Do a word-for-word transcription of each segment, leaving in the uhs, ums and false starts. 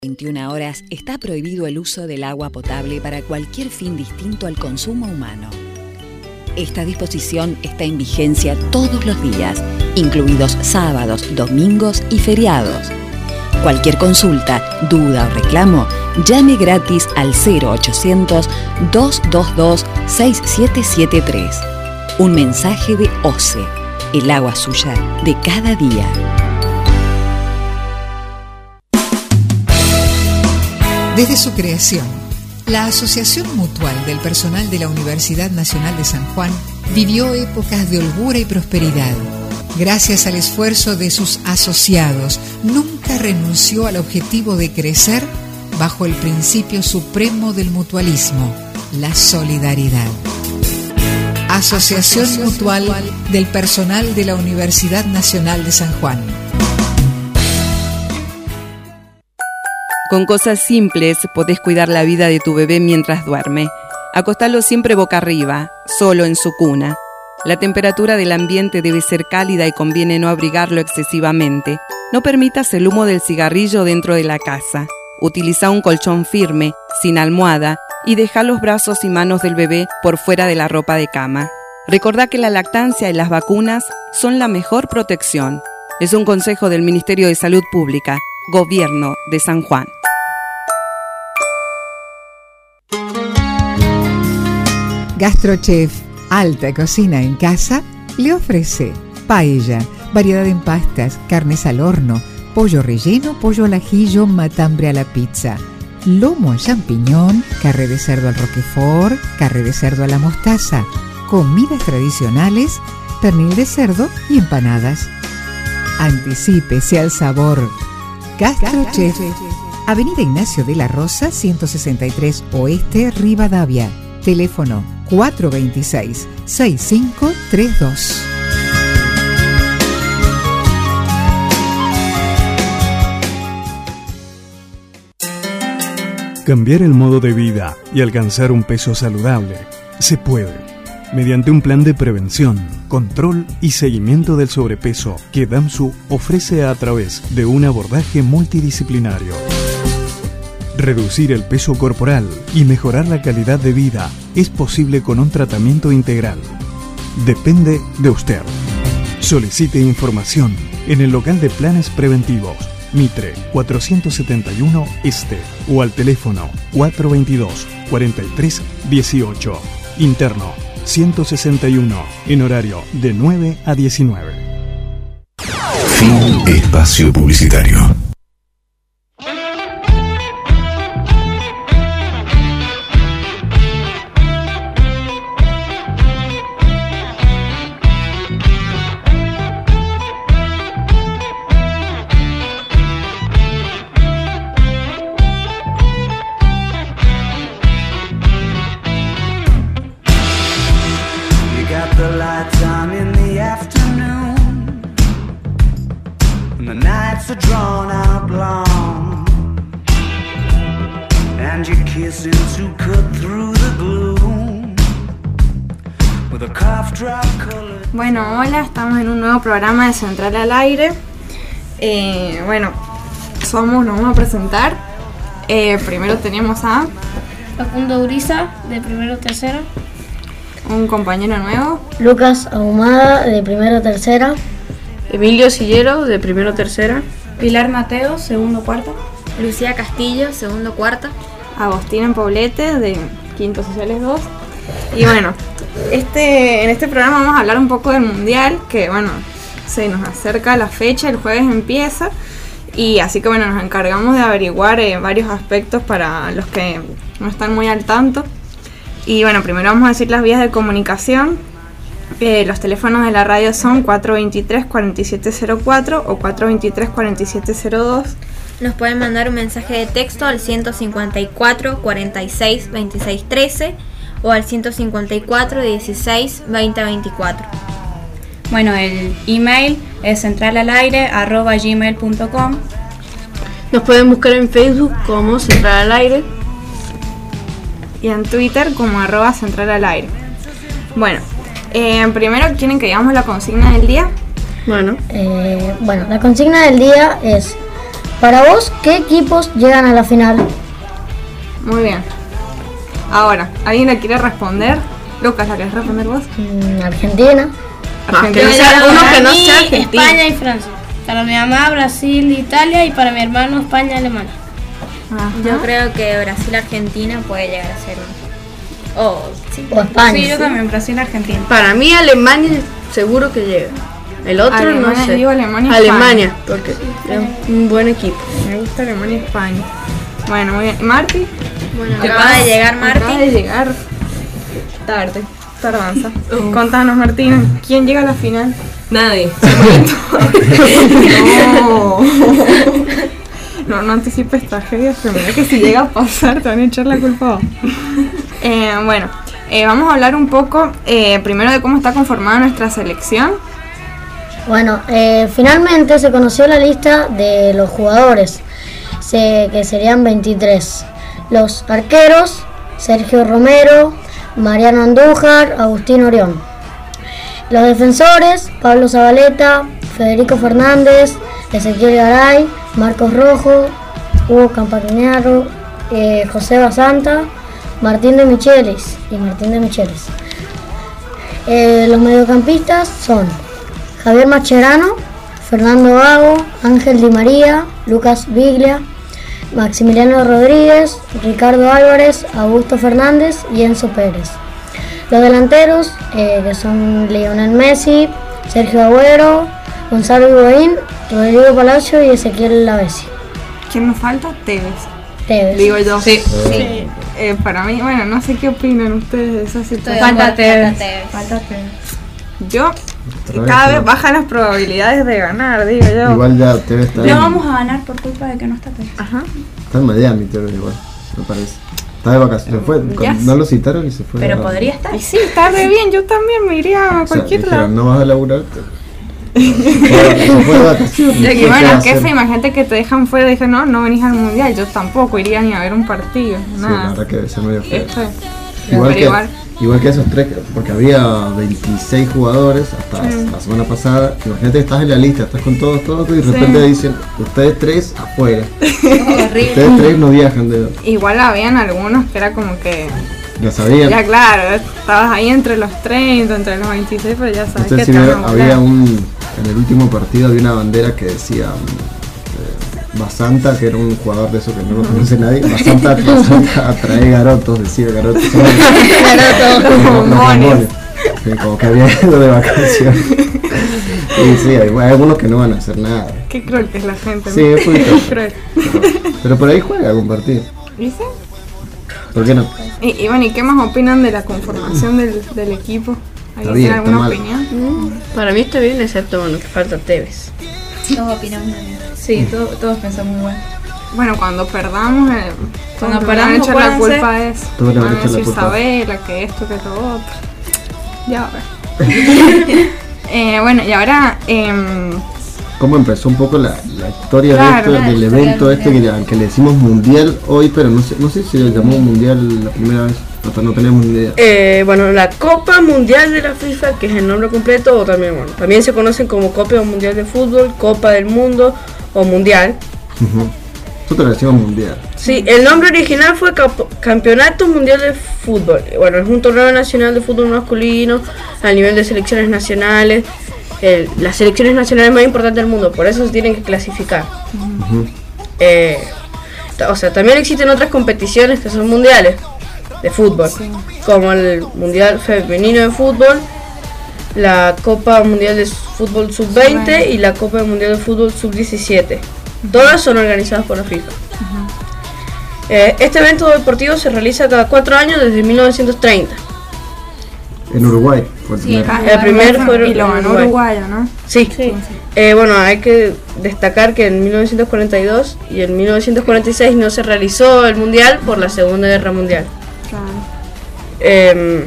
veintiuna horas está prohibido el uso del agua potable para cualquier fin distinto al consumo humano. Esta disposición está en vigencia todos los días, incluidos sábados, domingos y feriados. Cualquier consulta, duda o reclamo, llame gratis al cero ochocientos, dos dos dos, seis siete siete tres. Un mensaje de O C E, el agua suya de cada día. Desde su creación, la Asociación Mutual del Personal de la Universidad Nacional de San Juan vivió épocas de holgura y prosperidad. Gracias al esfuerzo de sus asociados, nunca renunció al objetivo de crecer bajo el principio supremo del mutualismo, la solidaridad. Asociación, Asociación Mutual del Personal de la Universidad Nacional de San Juan. Con cosas simples podés cuidar la vida de tu bebé mientras duerme. Acostalo siempre boca arriba, solo en su cuna. La temperatura del ambiente debe ser cálida y conviene no abrigarlo excesivamente. No permitas el humo del cigarrillo dentro de la casa. Utiliza un colchón firme, sin almohada, y deja los brazos y manos del bebé por fuera de la ropa de cama. Recordá que la lactancia y las vacunas son la mejor protección. Es un consejo del Ministerio de Salud Pública, Gobierno de San Juan. Gastrochef, alta cocina en casa, le ofrece paella, variedad en pastas, carnes al horno, pollo relleno, pollo al ajillo, matambre a la pizza, lomo a champiñón, carne de cerdo al roquefort, carne de cerdo a la mostaza, comidas tradicionales, pernil de cerdo y empanadas. Anticípese al sabor. Gastrochef, Avenida Ignacio de la Rosa, ciento sesenta y tres Oeste, Rivadavia. Teléfono cuatro dos seis, seis cinco tres dos. Cambiar el modo de vida y alcanzar un peso saludable se puede, mediante un plan de prevención, control y seguimiento del sobrepeso que DAMSU ofrece a través de un abordaje multidisciplinario. Reducir el peso corporal y mejorar la calidad de vida es posible con un tratamiento integral. Depende de usted. Solicite información en el local de planes preventivos Mitre cuatrocientos setenta y uno Este o al teléfono cuatro veintidós, cuarenta y tres dieciocho. Interno ciento sesenta y uno en horario de nueve a diecinueve. Fin espacio publicitario. Bueno, hola, estamos en un nuevo programa de Central al Aire. Eh, bueno, somos, nos vamos a presentar. Eh, primero tenemos a Facundo Uriza, de primero tercero. Un compañero nuevo. Lucas Ahumada, de primero tercera. Emilio Sillero, de primero tercera. Pilar Mateo, segundo cuarto. Lucía Castillo, segundo cuarto. Agostina Poblete, de quinto sociales dos. Y bueno, este, en este programa vamos a hablar un poco del Mundial, que bueno, se nos acerca la fecha, el jueves empieza. Y así que bueno, nos encargamos de averiguar eh, varios aspectos para los que no están muy al tanto. Y bueno, primero vamos a decir las vías de comunicación. Eh, los teléfonos de la radio son cuatro veintitrés, cuarenta y siete cero cuatro o cuatro veintitrés, cuarenta y siete cero dos. Nos pueden mandar un mensaje de texto al ciento cincuenta y cuatro, cuarenta y seis, veintiséis trece o al ciento cincuenta y cuatro, dieciséis, veinte veinticuatro. Bueno, el email es centralalaire arroba gmail punto com. Nos pueden buscar en Facebook como Central al Aire y en Twitter como arroba Central al Aire. Bueno, eh, primero, ¿quieren que digamos la consigna del día? Bueno. Eh, bueno, la consigna del día es: Para vos, ¿qué equipos llegan a la final? Muy bien. Ahora, ¿alguien le quiere responder? Lucas, ¿la querés responder vos? Mm, Argentina. Argentina. que sea- uno que no Para sea mí, argentino. España y Francia. Para mi mamá, Brasil, Italia, y para mi hermano, España y Alemania. Ajá. Yo creo que Brasil-Argentina puede llegar a ser uno. Oh, sí. O España. Sí, yo también, Brasil-Argentina. Para mí Alemania seguro que llega. El otro Alemania, no sé. digo Alemania, Alemania, porque es un buen equipo. Me gusta Alemania y España. Bueno, muy bien. ¿Y Marti? Bueno, acaba de llegar Acaba Martín. de llegar tarde, tardanza. Contanos, Martina, ¿quién llega a la final? Nadie. No. No, no anticipes tragedias, pero mira que si llega a pasar te van a echar la culpa a vos. Eh, bueno, eh, vamos a hablar un poco eh, primero de cómo está conformada nuestra selección. Bueno, eh, finalmente se conoció la lista de los jugadores, se- que serían veintitrés. Los arqueros, Sergio Romero, Mariano Andújar, Agustín Orión. Los defensores, Pablo Zabaleta, Federico Fernández, Ezequiel Garay, Marcos Rojo, Hugo Campagnaro, eh, José Basanta, Martín de Michelis y Martín de Michelis. Eh, los mediocampistas son Javier Mascherano, Fernando Gago, Ángel Di María, Lucas Biglia, Maximiliano Rodríguez, Ricardo Álvarez, Augusto Fernández y Enzo Pérez. Los delanteros, eh, que son Lionel Messi, Sergio Agüero, Gonzalo Higuaín, Rodrigo Palacio y Ezequiel Lavezzi. ¿Quién nos falta? Tevez. Tevez. Digo yo. Sí. Sí. Eh, para mí, bueno, no sé qué opinan ustedes de esa situación. Falta Tevez. Yo, Otra vez, cada ¿no? vez bajan las probabilidades de ganar, digo yo. Igual ya Tevez está, No en, vamos a ganar por culpa de que no está Tevez. Ajá. está en Miami, Tevez igual, me parece. Está de vacaciones, fue, Ya no lo citaron y se fue. Pero a- podría estar. Y sí, está re bien, yo también me iría a O sea, cualquier dijeron, lado. no vas a laburar. Se fue, se fue de vacaciones. De ¿qué que bueno, va a que hacer? fe, imagínate que te dejan fuera y dije, no, no venís al mundial, yo tampoco iría ni a ver un partido, Sí, la nada. verdad que debe ser medio feo. Esto es- Igual pero que, igual. igual que esos tres, porque había veintiséis jugadores hasta Mm. la semana pasada. Imagínate que estás en la lista, estás con todos, todos, y de repente dicen, ustedes tres afuera. Ustedes tres no viajan, de, Igual habían algunos que era como que, ya sabían. ya claro, estabas ahí entre los treinta, entre los veintiséis, pero ya sabes Ustedes que sí te van a vieron, volar. había un, en el último partido había una bandera que decía eh, Basanta, que era un jugador de eso que no lo conoce nadie. Basanta, Basanta atrae garotos, decía garotos. Son Garotos, como los bombones. bombones. Sí, como que había ido de vacaciones. Y sí, hay, hay algunos que no van a hacer nada. Qué cruel que es la gente, Sí, ¿no? es poquito. Cruel. Pero, pero por ahí juega algún partido. ¿Dice? ¿Por qué no? Y, y bueno, ¿y qué más opinan de la conformación del, del equipo? ¿Alguien bien, tiene está alguna mal. opinión? Para mí está bien, excepto bueno, que falta Tevez. Todos opinamos lo mismo. Sí, todo- todos pensamos igual. Bueno, cuando perdamos, eh, Cuando todos le van a perdamos, echar la acuérdense. culpa a eso. Todos le van a Van a echar la decir culpa. Sabela, que esto, que lo otro. Ya va a ver. eh, bueno, y ahora, em, ¿Cómo empezó un poco la, la historia Claro, de esto, la del historia evento del este que, le- al que le decimos mundial hoy, pero no sé, no sé si le llamó mundial la primera vez, hasta no tenemos ni idea. Eh, bueno, la Copa Mundial de la FIFA, que es el nombre completo, o también, bueno, también se conocen como Copa Mundial de Fútbol, Copa del Mundo o Mundial. Ujú. Nosotros le decimos mundial. Sí, el nombre original fue Cap- Campeonato Mundial de Fútbol. Bueno, es un torneo nacional de fútbol masculino a nivel de selecciones nacionales. El- las selecciones nacionales más importantes del mundo, por eso se tienen que clasificar. Ujú. Eh, ta- o sea, también existen otras competiciones que son mundiales de fútbol, como el Mundial Femenino de Fútbol, la Copa Mundial de Fútbol sub veinte y la Copa Mundial de Fútbol sub diecisiete. Todas son organizadas por la FIFA. Eh, este evento deportivo se realiza cada cuatro años desde mil novecientos treinta. En Uruguay fue el Sí, primero. acá. El primer fue y lo en ganó Uruguay. Uruguayo, ¿no? Sí. Eh, bueno, hay que destacar que en mil novecientos cuarenta y dos y en mil novecientos cuarenta y seis no se realizó el mundial por la Segunda Guerra Mundial. Claro. Eh,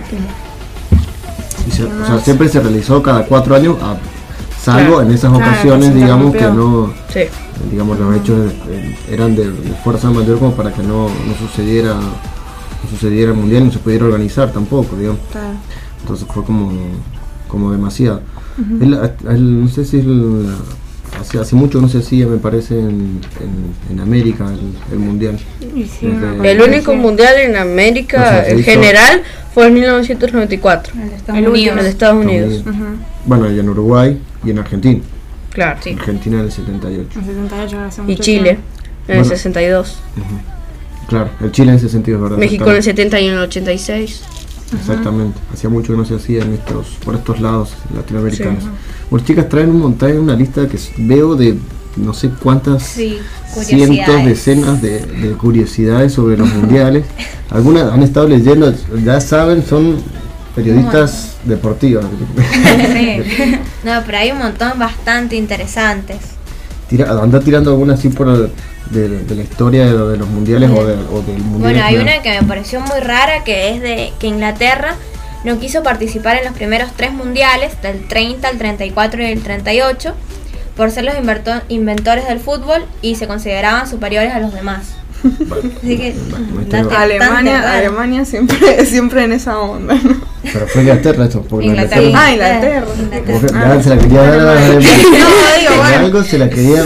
Y se- o sea, siempre se realizó cada cuatro años, a- salvo Claro. en esas Claro, ocasiones, que se digamos, que interrumpió. no, sí. digamos, los hechos eh, eran de, de fuerza mayor como para que no, no sucediera no sucediera el mundial y no se pudiera organizar tampoco, digamos. Claro. Entonces fue como, como demasiado. Es la- es- no sé si es la hace, hace mucho no se hacía, me parece, en, en, en América el, el mundial. Sí, Desde, el único sí. mundial en América no sé, en hizo, general fue en mil novecientos noventa y cuatro. El de Estados el Unidos. El de Estados Unidos. Uh-huh. Bueno, y en Uruguay y en Argentina. Claro, sí. Argentina en el setenta y ocho. En setenta y ocho hace mucho Y Chile tiempo. en el sesenta y dos. Uh-huh. Claro, el Chile en ese sentido es verdad. México en el setenta y en el ochenta y seis. Exactamente, uh-huh. Hacía mucho que no se hacía en estos, por estos lados latinoamericanos. Sí. Bueno, chicas, traen un montón, una lista que veo de no sé cuántas Sí, cientos, decenas de, de curiosidades sobre los mundiales. Algunas han estado leyendo, ya saben, son periodistas bueno. deportivos. Sí. No, pero hay un montón bastante interesantes. Tira, anda tirando alguna así por el, de, de la historia de, de los mundiales sí. o, de, o del mundial. Bueno, hay una que me pareció muy rara, que es de que Inglaterra no quiso participar en los primeros tres mundiales, del treinta, el treinta y cuatro y el treinta y ocho, por ser los inverto- inventores del fútbol y se consideraban superiores a los demás. Bueno, así que bueno, Alemania, Alemania siempre, siempre en esa onda, ¿no? Pero fue Inglaterra eso, porque Inglaterra. Inglaterra. Ah, Inglaterra. Inglaterra. Ah, se la quería dar a la Alemania. No, digo, bueno. Algo se la quería.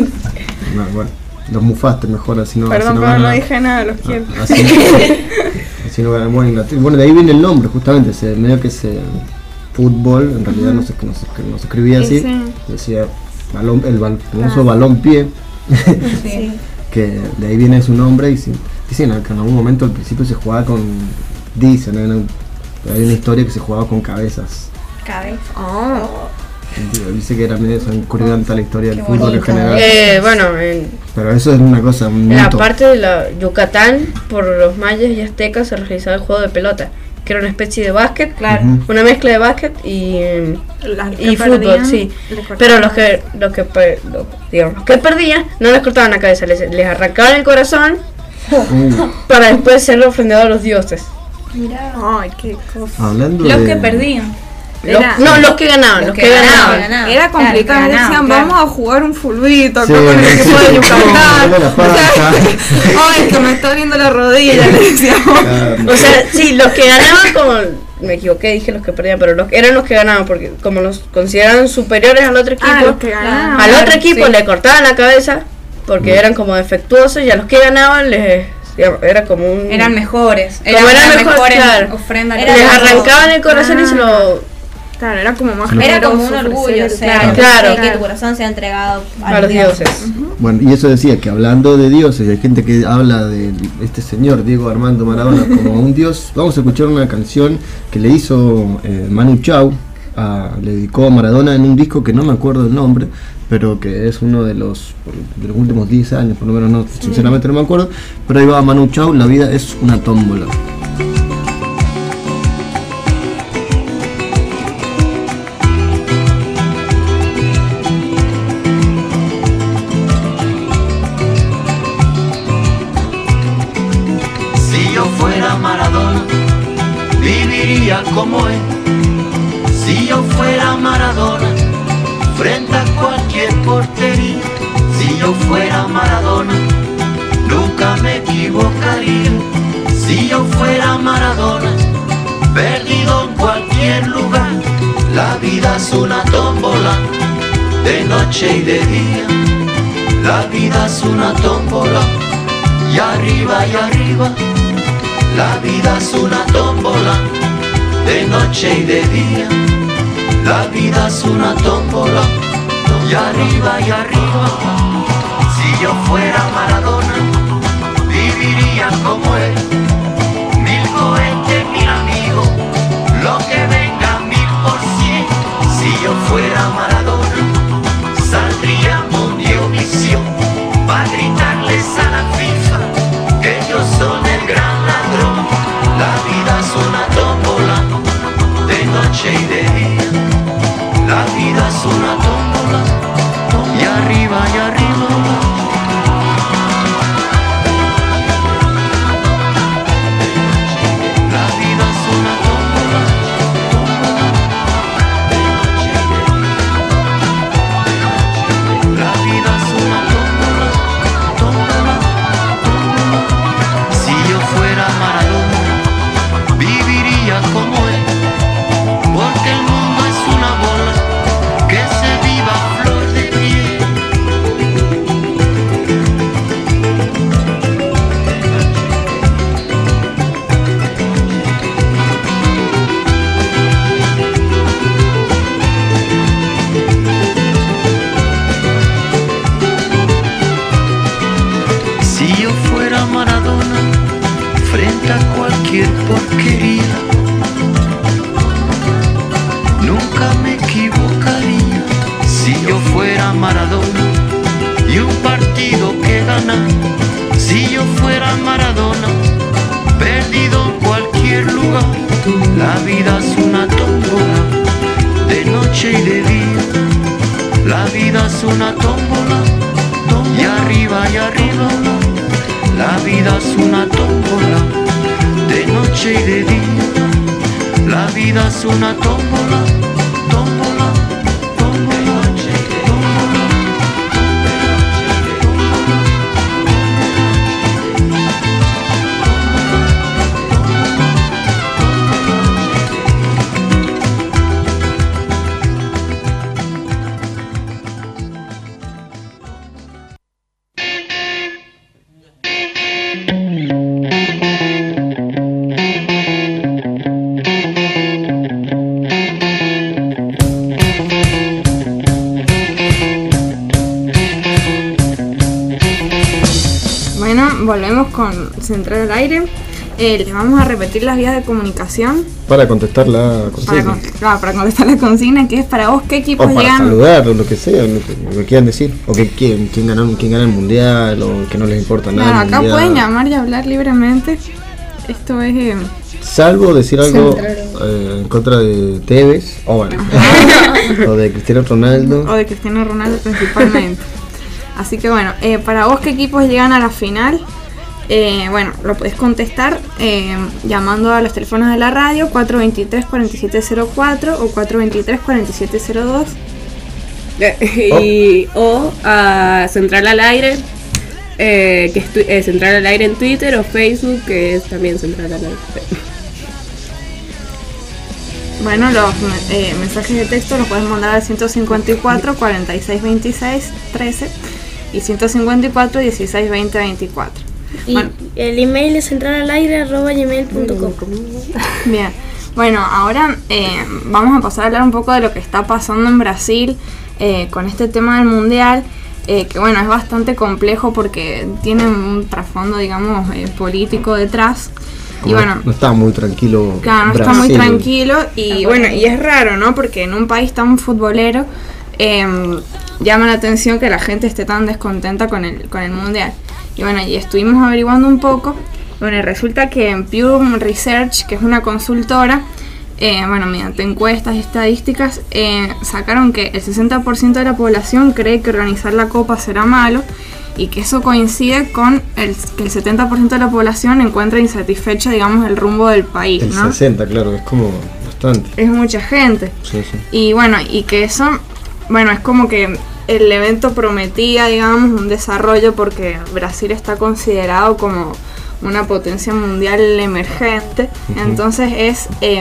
No, bueno, los mufaste mejor, así no. Perdón, así no, pero gana, no dije nada, los quiero. Así, así no ganan bueno Inglaterra. Bueno, de ahí viene el nombre, justamente, se, medio que se. Fútbol, en realidad no se, no se, no se escribía así, sí. Decía balón, el bal, famoso ah. balón pie. Sí. Que de ahí viene su nombre y si, dicen que en algún momento al principio se jugaba con, dicen, hay una, una historia que se jugaba con cabezas. Cabezas. Oh. Dice que era medio sangrienta la historia del Qué fútbol bonito. en general. Eh, bueno, en, pero eso es una cosa. Un en la mito. parte de la Yucatán, por los mayas y aztecas se realizaba el juego de pelota, que era una especie de básquet, claro. Uh-huh. Una mezcla de básquet y, Las y que fútbol, perdían, sí. les cortaban. Pero los que los que per- los, digamos, los que perdían no les cortaban la cabeza, les, les arrancaban el corazón Uh. para después ser ofrendado a los dioses. Mirá. Ay, qué cosa. Hablando Los de... que perdían. Los, Era- no, los que ganaban, los, Los que, que ganaban. ganaban. Era complicado, Claro, decían ganaban, claro. vamos a jugar un fulbito acá Sí, con el sí, equipo sí, de sí, Yucatán. sí, la panza. Ay, que me está doliendo la rodilla, le decíamos. Claro. O sea, sí, los que ganaban como... Me equivoqué, dije los que perdían, pero los, eran los que ganaban, porque como los consideraban superiores al otro equipo, Ah, los que ganaban. al otro Claro, equipo sí. le cortaban la cabeza, porque Mm. eran como defectuosos, y a los que ganaban les... digamos, era como un... Eran mejores. Como eran una mejores, mejor claro. ofrenda. Era les como- arrancaban el corazón y se lo... Claro, era como más Era como un generoso orgullo, o ofrecer- sea, Claro. que tu corazón sea entregado a los dioses. Bueno, y eso decía que hablando de dioses, hay gente que habla de este señor Diego Armando Maradona como un dios. Vamos a escuchar una canción que le hizo eh, Manu Chao, a, le dedicó a Maradona en un disco que no me acuerdo el nombre, pero que es uno de los, de los últimos diez años, por lo menos, no, sinceramente no me acuerdo, pero ahí va Manu Chao, la vida es una tómbola. Si yo fuera Maradona, viviría como él. Si yo fuera Maradona, frente a cualquier portería. Si yo fuera Maradona, nunca me equivocaría. Si yo fuera Maradona, perdido en cualquier lugar. La vida es una tómbola, de noche y de día. La vida es una tómbola, y arriba y arriba. La vida es una tómbola, de noche y de día. La vida es una tómbola, y arriba y arriba. Si yo fuera Maradona, viviría como él. Mil cohetes, mil amigos, lo que venga mil por cien. Si yo fuera Maradona, saldría Mundiovisión para gritarles a la FIFA que ellos son el gran ladrón. La vida es una tómbola, de noche y de día. La vida es una tómbola, y arriba y arriba. yo fuera Maradona, frente a cualquier porquería, nunca me equivocaría. Si yo fuera Maradona y un partido que ganar, si yo fuera Maradona, perdido en cualquier lugar. La vida es una tómbola, de noche y de día. La vida es una tómbola, y arriba y arriba. La vida es una tómbola, de noche y de día. La vida es una tómbola, tómbola, tómbola, de noche y de Volvemos con Central al Aire. Eh, les vamos a repetir las vías de comunicación. Para contestar la consigna. Para, con, claro, para contestar la consigna, que es para vos, ¿qué equipos o para llegan? saludar, o lo que sea, lo que, lo que quieran decir. O que quién, quién, ganó, quién gana el mundial, o que no les importa claro, nada. Acá pueden llamar y hablar libremente. Esto es. Eh, Salvo decir algo eh, en contra de Tevez, o bueno, o de Cristiano Ronaldo. O de Cristiano Ronaldo principalmente. Así que bueno, eh, para vos, ¿qué equipos llegan a la final? Eh, bueno, lo podés contestar eh, llamando a los teléfonos de la radio cuatro dos tres, cuatro siete cero cuatro o cuatro dos tres, cuatro siete cero dos. Y, o a Central al Aire, eh, que es tu, eh, Central al Aire en Twitter o Facebook, que es también Central al Aire. Bueno, los eh, mensajes de texto los puedes mandar al ciento cincuenta y cuatro, cuarenta y seis veintiséis, trece y ciento cincuenta y cuatro, dieciséis, veinte, veinticuatro. Y bueno, el email es centralalaire arroba gmail punto com. Bien, bueno, ahora eh, vamos a pasar a hablar un poco de lo que está pasando en Brasil eh, con este tema del mundial, eh, que bueno, es bastante complejo porque tiene un trasfondo, digamos, eh, político detrás. Como y bueno, no está muy tranquilo. Claro, no Brasil. está muy tranquilo y bueno, y es raro, ¿no? Porque en un país tan futbolero eh, llama la atención que la gente esté tan descontenta con el, con el mundial. Y bueno, y estuvimos averiguando un poco. Bueno, y resulta que en Pew Research, que es una consultora, eh, bueno, mediante encuestas y estadísticas, eh, sacaron que el sesenta por ciento de la población cree que organizar la Copa será malo y que eso coincide con el, que el setenta por ciento de la población encuentra insatisfecha, digamos, el rumbo del país, el ¿no? sesenta, claro, es como bastante. Es mucha gente. Sí, sí. Y bueno, y que eso, bueno, es como que el evento prometía, digamos, un desarrollo porque Brasil está considerado como una potencia mundial emergente. Uh-huh. Entonces es eh,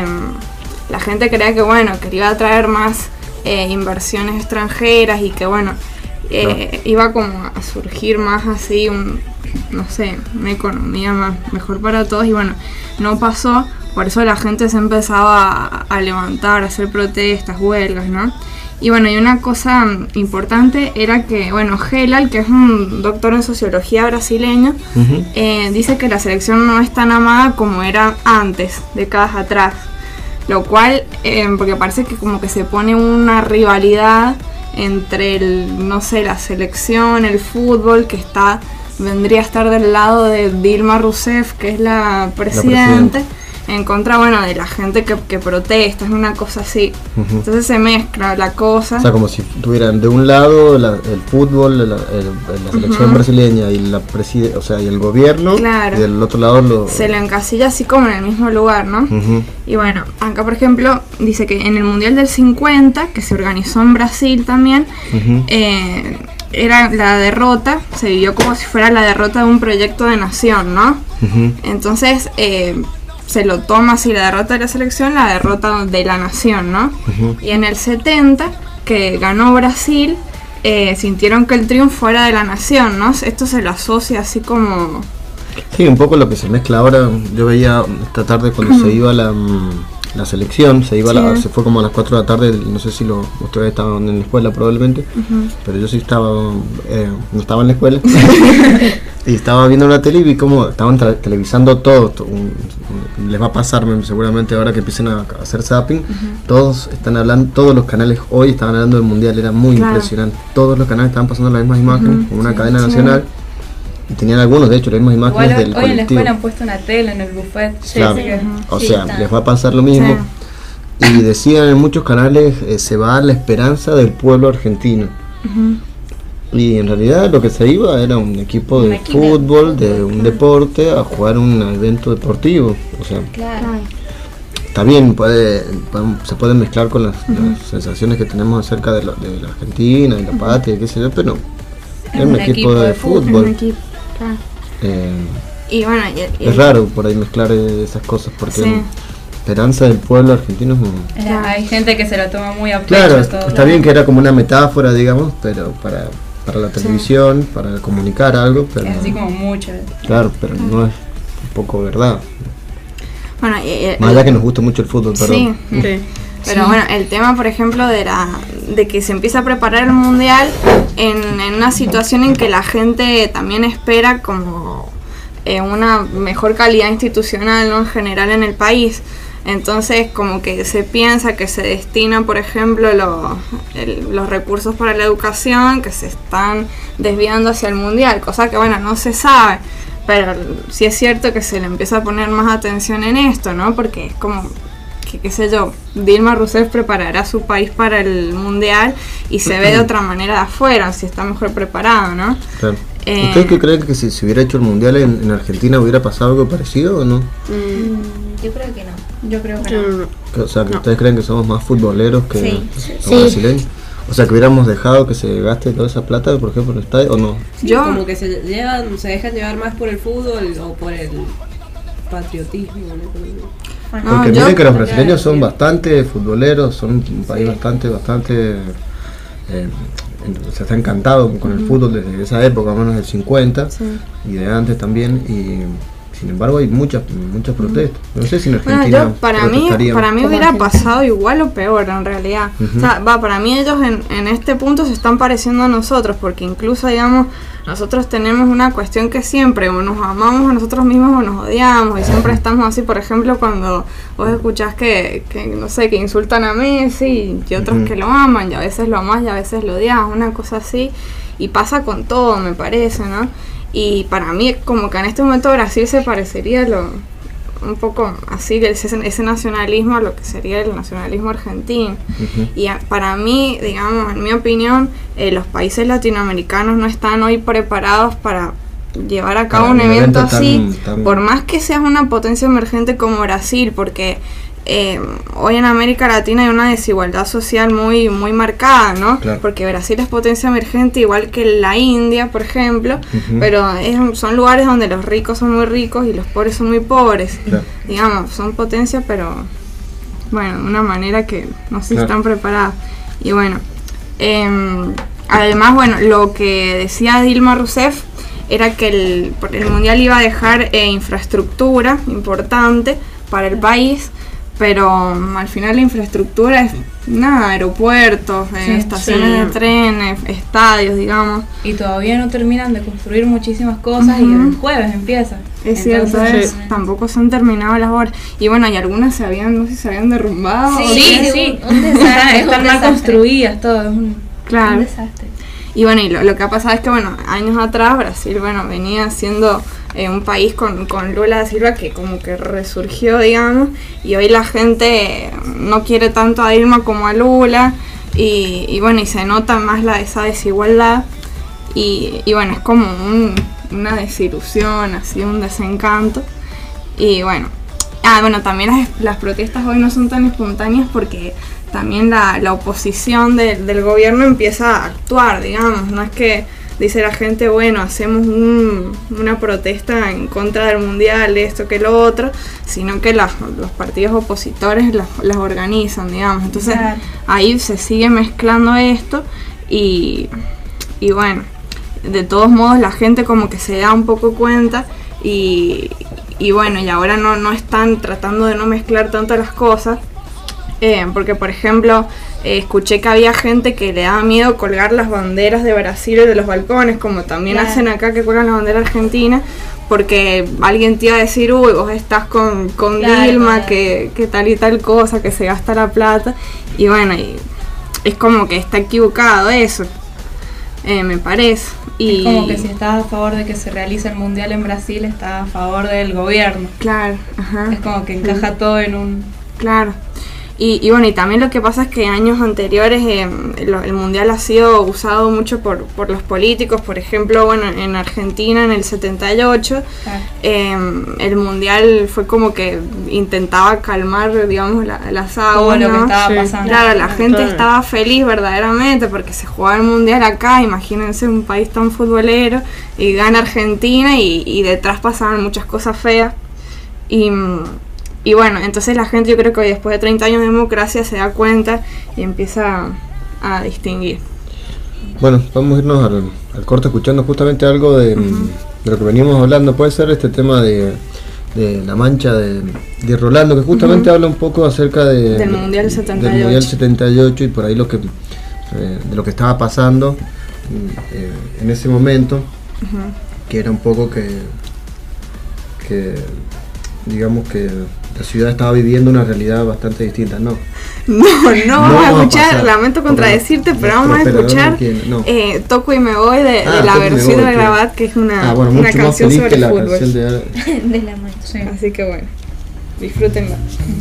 la gente creía que bueno, que iba a traer más eh, inversiones extranjeras y que bueno, eh, no. iba como a surgir más así un, no sé, una economía más mejor para todos y bueno, no pasó. Por eso la gente se empezaba a, a levantar, a hacer protestas, huelgas, ¿no? Y bueno, y una cosa importante era que, bueno, Helal, que es un doctor en sociología brasileño, uh-huh. eh, dice que la selección no es tan amada como era antes, décadas atrás. Lo cual, eh, porque parece que como que se pone una rivalidad entre, el, no sé, la selección, el fútbol, que está vendría a estar del lado de Dilma Rousseff, que es la presidente. La en contra, bueno, de la gente que, que protesta, es una cosa así. Uh-huh. Entonces se mezcla la cosa. O sea, como si tuvieran de un lado la, el fútbol, la, el, la selección uh-huh. brasileña y la preside, o sea, y el gobierno, claro. Y del otro lado lo... se lo encasilla así como en el mismo lugar, ¿no? Uh-huh. Y bueno, acá por ejemplo, dice que en el Mundial del cincuenta, que se organizó en Brasil también, uh-huh. eh, era la derrota, se vivió como si fuera la derrota de un proyecto de nación, ¿no? Uh-huh. Entonces, eh, se lo toma así la derrota de la selección, la derrota de la nación, ¿no? Uh-huh. Y en el setenta, que ganó Brasil, eh, sintieron que el triunfo era de la nación, ¿no? Esto se lo asocia así como... Sí, un poco lo que se mezcla ahora. Yo veía esta tarde cuando uh-huh. se iba la, la selección, se iba sí. a la, se fue como a las cuatro de la tarde, no sé si lo, ustedes estaban en la escuela probablemente, uh-huh. pero yo sí estaba, eh, no estaba en la escuela, y estaba viendo la tele y vi cómo estaban tra- televisando todo, todo un, un, les va a pasar seguramente ahora que empiecen a, a hacer zapping, uh-huh. todos están hablando, todos los canales hoy estaban hablando del mundial, era muy claro. impresionante, todos los canales estaban pasando las mismas imágenes, uh-huh. con una sí, cadena sí. nacional, y tenían algunos de hecho las mismas imágenes Igual, del hoy colectivo. en la escuela han puesto una tela en el buffet, sí, claro. sí, que, o sí, sea, está. les va a pasar lo mismo, sí. y decían en muchos canales, eh, se va a dar la esperanza del pueblo argentino, uh-huh. y en realidad lo que se iba era un equipo de equipo fútbol, de, de un deporte, a jugar un evento deportivo, o sea, claro. está bien, puede, puede, se pueden mezclar con las, uh-huh. las sensaciones que tenemos acerca de, lo, de la Argentina, de la uh-huh. patria, qué sé yo, pero es un, un equipo, equipo de, de fútbol, fútbol. Un equipo, claro. eh, y bueno, y, y, es raro por ahí mezclar esas cosas, porque sí. esperanza del pueblo argentino es un... Claro. Hay gente que se lo toma muy a pecho. Claro, todo está bien que era como una metáfora, digamos, pero para, para la televisión, sí. para comunicar algo, pero es así como mucho. Claro, pero uh-huh. no es un poco verdad. Bueno, y, y, más allá que nos gusta mucho el fútbol, perdón. Sí, sí. Pero sí. bueno, el tema, por ejemplo, de la de que se empieza a preparar el mundial en, en una situación en que la gente también espera como eh, una mejor calidad institucional, ¿no? En general en el país. Entonces, como que se piensa que se destina, por ejemplo, lo, el, los recursos para la educación, que se están desviando hacia el mundial, cosa que, bueno, no se sabe. Pero sí es cierto que se le empieza a poner más atención en esto, ¿no? Porque es como... que qué sé yo, Dilma Rousseff preparará su país para el mundial y se ve de otra manera de afuera, si está mejor preparado, ¿no? Claro. Eh, ¿Ustedes qué creen que si se hubiera hecho el mundial en, en Argentina hubiera pasado algo parecido o no? Mm, yo creo que no. Yo creo que no. O sea, que no. ustedes creen que somos más futboleros que sí. los sí. brasileños. O sea, que hubiéramos dejado que se gaste toda esa plata, por ejemplo, en el estadio, ¿o no? Sí, yo como que se llevan, se dejan llevar más por el fútbol o por el patriotismo, ¿no? Porque no, miren que los brasileños son bastante futboleros, son un país sí. bastante, bastante, eh, se está encantado con el uh-huh. fútbol desde esa época, más o menos del cincuenta, sí. y de antes también, y sin embargo hay muchas muchas protestas. No sé si en Argentina bueno, yo, para mí para mí hubiera pasado igual o peor en realidad. Uh-huh. O sea, va, para mí ellos en, en este punto se están pareciendo a nosotros, porque incluso, digamos, nosotros tenemos una cuestión que siempre o nos amamos a nosotros mismos o nos odiamos, y siempre estamos así. Por ejemplo, cuando vos escuchás que, que no sé, que insultan a Messi y otros uh-huh. que lo aman, y a veces lo amás y a veces lo odias, una cosa así, y pasa con todo, me parece, ¿no? Y para mí, como que en este momento Brasil se parecería lo, un poco así, ese, ese nacionalismo a lo que sería el nacionalismo argentino. Uh-huh. Y a, para mí, digamos, en mi opinión, eh, los países latinoamericanos no están hoy preparados para llevar a cabo para un evento, evento así, tan, tan... por más que seas una potencia emergente como Brasil, porque... Eh, hoy en América Latina hay una desigualdad social muy muy marcada, ¿no? Claro. Porque Brasil es potencia emergente igual que la India, por ejemplo, uh-huh. pero es, son lugares donde los ricos son muy ricos y los pobres son muy pobres. Claro. Digamos, son potencias, pero bueno, de una manera que no sé si claro. están preparadas. Y bueno, eh, además, bueno, lo que decía Dilma Rousseff era que el, el Mundial iba a dejar eh, infraestructura importante para el país, pero um, al final la infraestructura es nada, aeropuertos, sí, eh, estaciones sí. de trenes, estadios, digamos. Y todavía no terminan de construir muchísimas cosas, uh-huh. y el jueves empieza. Es Entonces, cierto, es, sí. tampoco se han terminado las obras. Y bueno, y algunas se habían, no sé si se habían derrumbado. Sí, sí, sí. Un desastre, están mal construidas, todo es un, claro. un desastre. Y bueno, y lo, lo que ha pasado es que, bueno, años atrás Brasil, bueno, venía siendo eh, un país con, con Lula da Silva que como que resurgió, digamos, y hoy la gente no quiere tanto a Dilma como a Lula, y, y bueno, y se nota más la esa desigualdad, y, y bueno, es como un, una desilusión, así, un desencanto, y bueno, ah, bueno, también las, las protestas hoy no son tan espontáneas porque... también la, la oposición de, del gobierno empieza a actuar, digamos, no es que dice la gente, bueno, hacemos un, una protesta en contra del mundial, esto que lo otro, sino que las, los partidos opositores las, las organizan, digamos, entonces claro. ahí se sigue mezclando esto y, y bueno, de todos modos la gente como que se da un poco cuenta y, y bueno, y ahora no, no están tratando de no mezclar tanto las cosas. Eh, porque por ejemplo eh, escuché que había gente que le daba miedo colgar las banderas de Brasil de los balcones, como también claro. hacen acá, que cuelgan la bandera argentina, porque alguien te iba a decir, uy, vos estás con, con claro, Dilma, claro. Que, que tal y tal cosa, que se gasta la plata, y bueno, y es como que está equivocado eso, eh, me parece. Y es como que si estás a favor de que se realice el mundial en Brasil, estás a favor del gobierno. Claro, ajá. Es como que encaja sí. todo en un... Claro. Y, y bueno, y también lo que pasa es que años anteriores eh, lo, el mundial ha sido usado mucho por, por los políticos. Por ejemplo, bueno, en Argentina en el setenta y ocho claro. eh, el mundial fue como que intentaba calmar, digamos, la, las aguas, lo ¿no? que estaba sí. pasando. Claro, la gente claro. estaba feliz verdaderamente porque se jugaba el mundial acá. Imagínense un país tan futbolero y gana Argentina y, y detrás pasaban muchas cosas feas. Y... Y bueno, entonces la gente, yo creo que hoy después de treinta años de democracia se da cuenta y empieza a, a distinguir. Bueno, vamos a irnos al, al corte escuchando justamente algo de, uh-huh. de lo que veníamos hablando. Puede ser este tema de, de la mancha de, de Rolando, que justamente uh-huh. habla un poco acerca de, del Mundial setenta y ocho. Del Mundial setenta y ocho y por ahí lo que, eh, de lo que estaba pasando eh, en ese momento, uh-huh. que era un poco que, que digamos que la ciudad estaba viviendo una realidad bastante distinta, ¿no? No, no, no vamos a escuchar, a lamento contradecirte, pero vamos a escuchar no. eh, Toco y me voy de, ah, de la versión de Grabat, que es una, ah, bueno, una canción sobre que la fútbol. Canción de... de la mancha. Sí. Así que bueno, disfrútenla.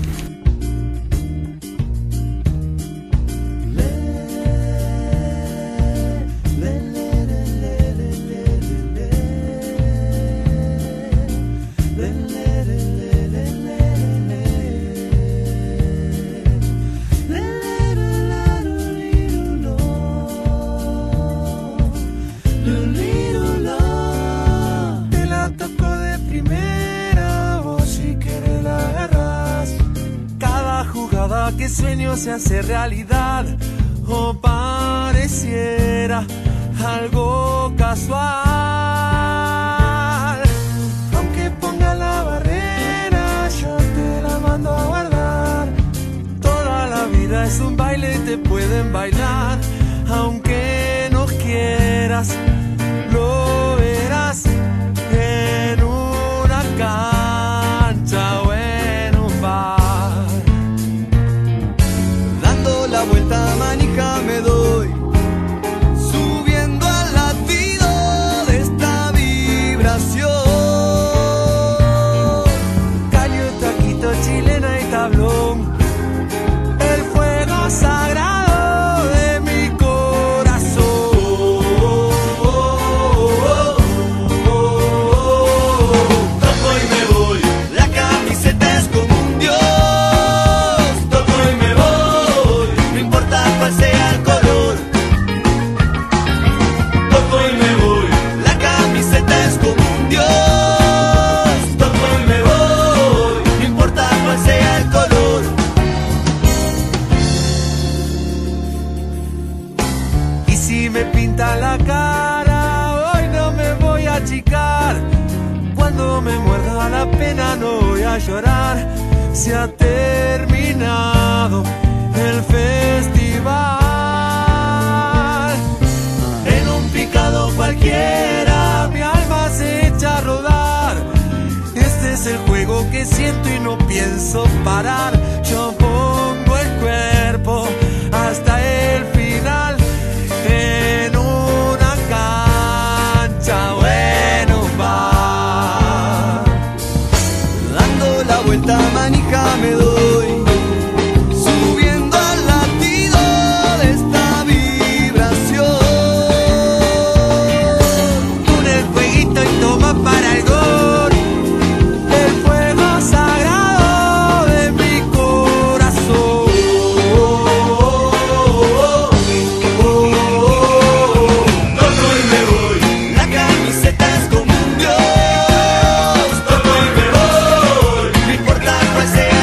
Que sueño se hace realidad o pareciera algo casual. Aunque ponga la barrera, yo te la mando a guardar. Toda la vida es un baile y te pueden bailar. Aunque no quieras, lo verás en una cancha o en un bar. La vuelta manija me doy, subiendo al latido de esta vibración. Caño, taquito, chilena y tablón, el fuego sagrado de mi corazón. Toco y me voy, la camiseta es como un dios. Cual sea el color, toco y me voy, la camiseta es como un dios, toco y me voy, no importa cuál sea el color. Y si me pinta la cara, hoy no me voy a achicar, cuando me muerda la pena no voy a llorar, se ha terminado el festival. En un picado cualquiera mi alma se echa a rodar. Este es el juego que siento y no pienso parar. Yo pongo el cuerpo hasta el final en una cancha o en un bar. Dando la vuelta manija me doy, para el gol, el fuego sagrado de mi corazón. Toco y me voy, la camiseta es como un dios. Toco y me voy, no importa cuál sea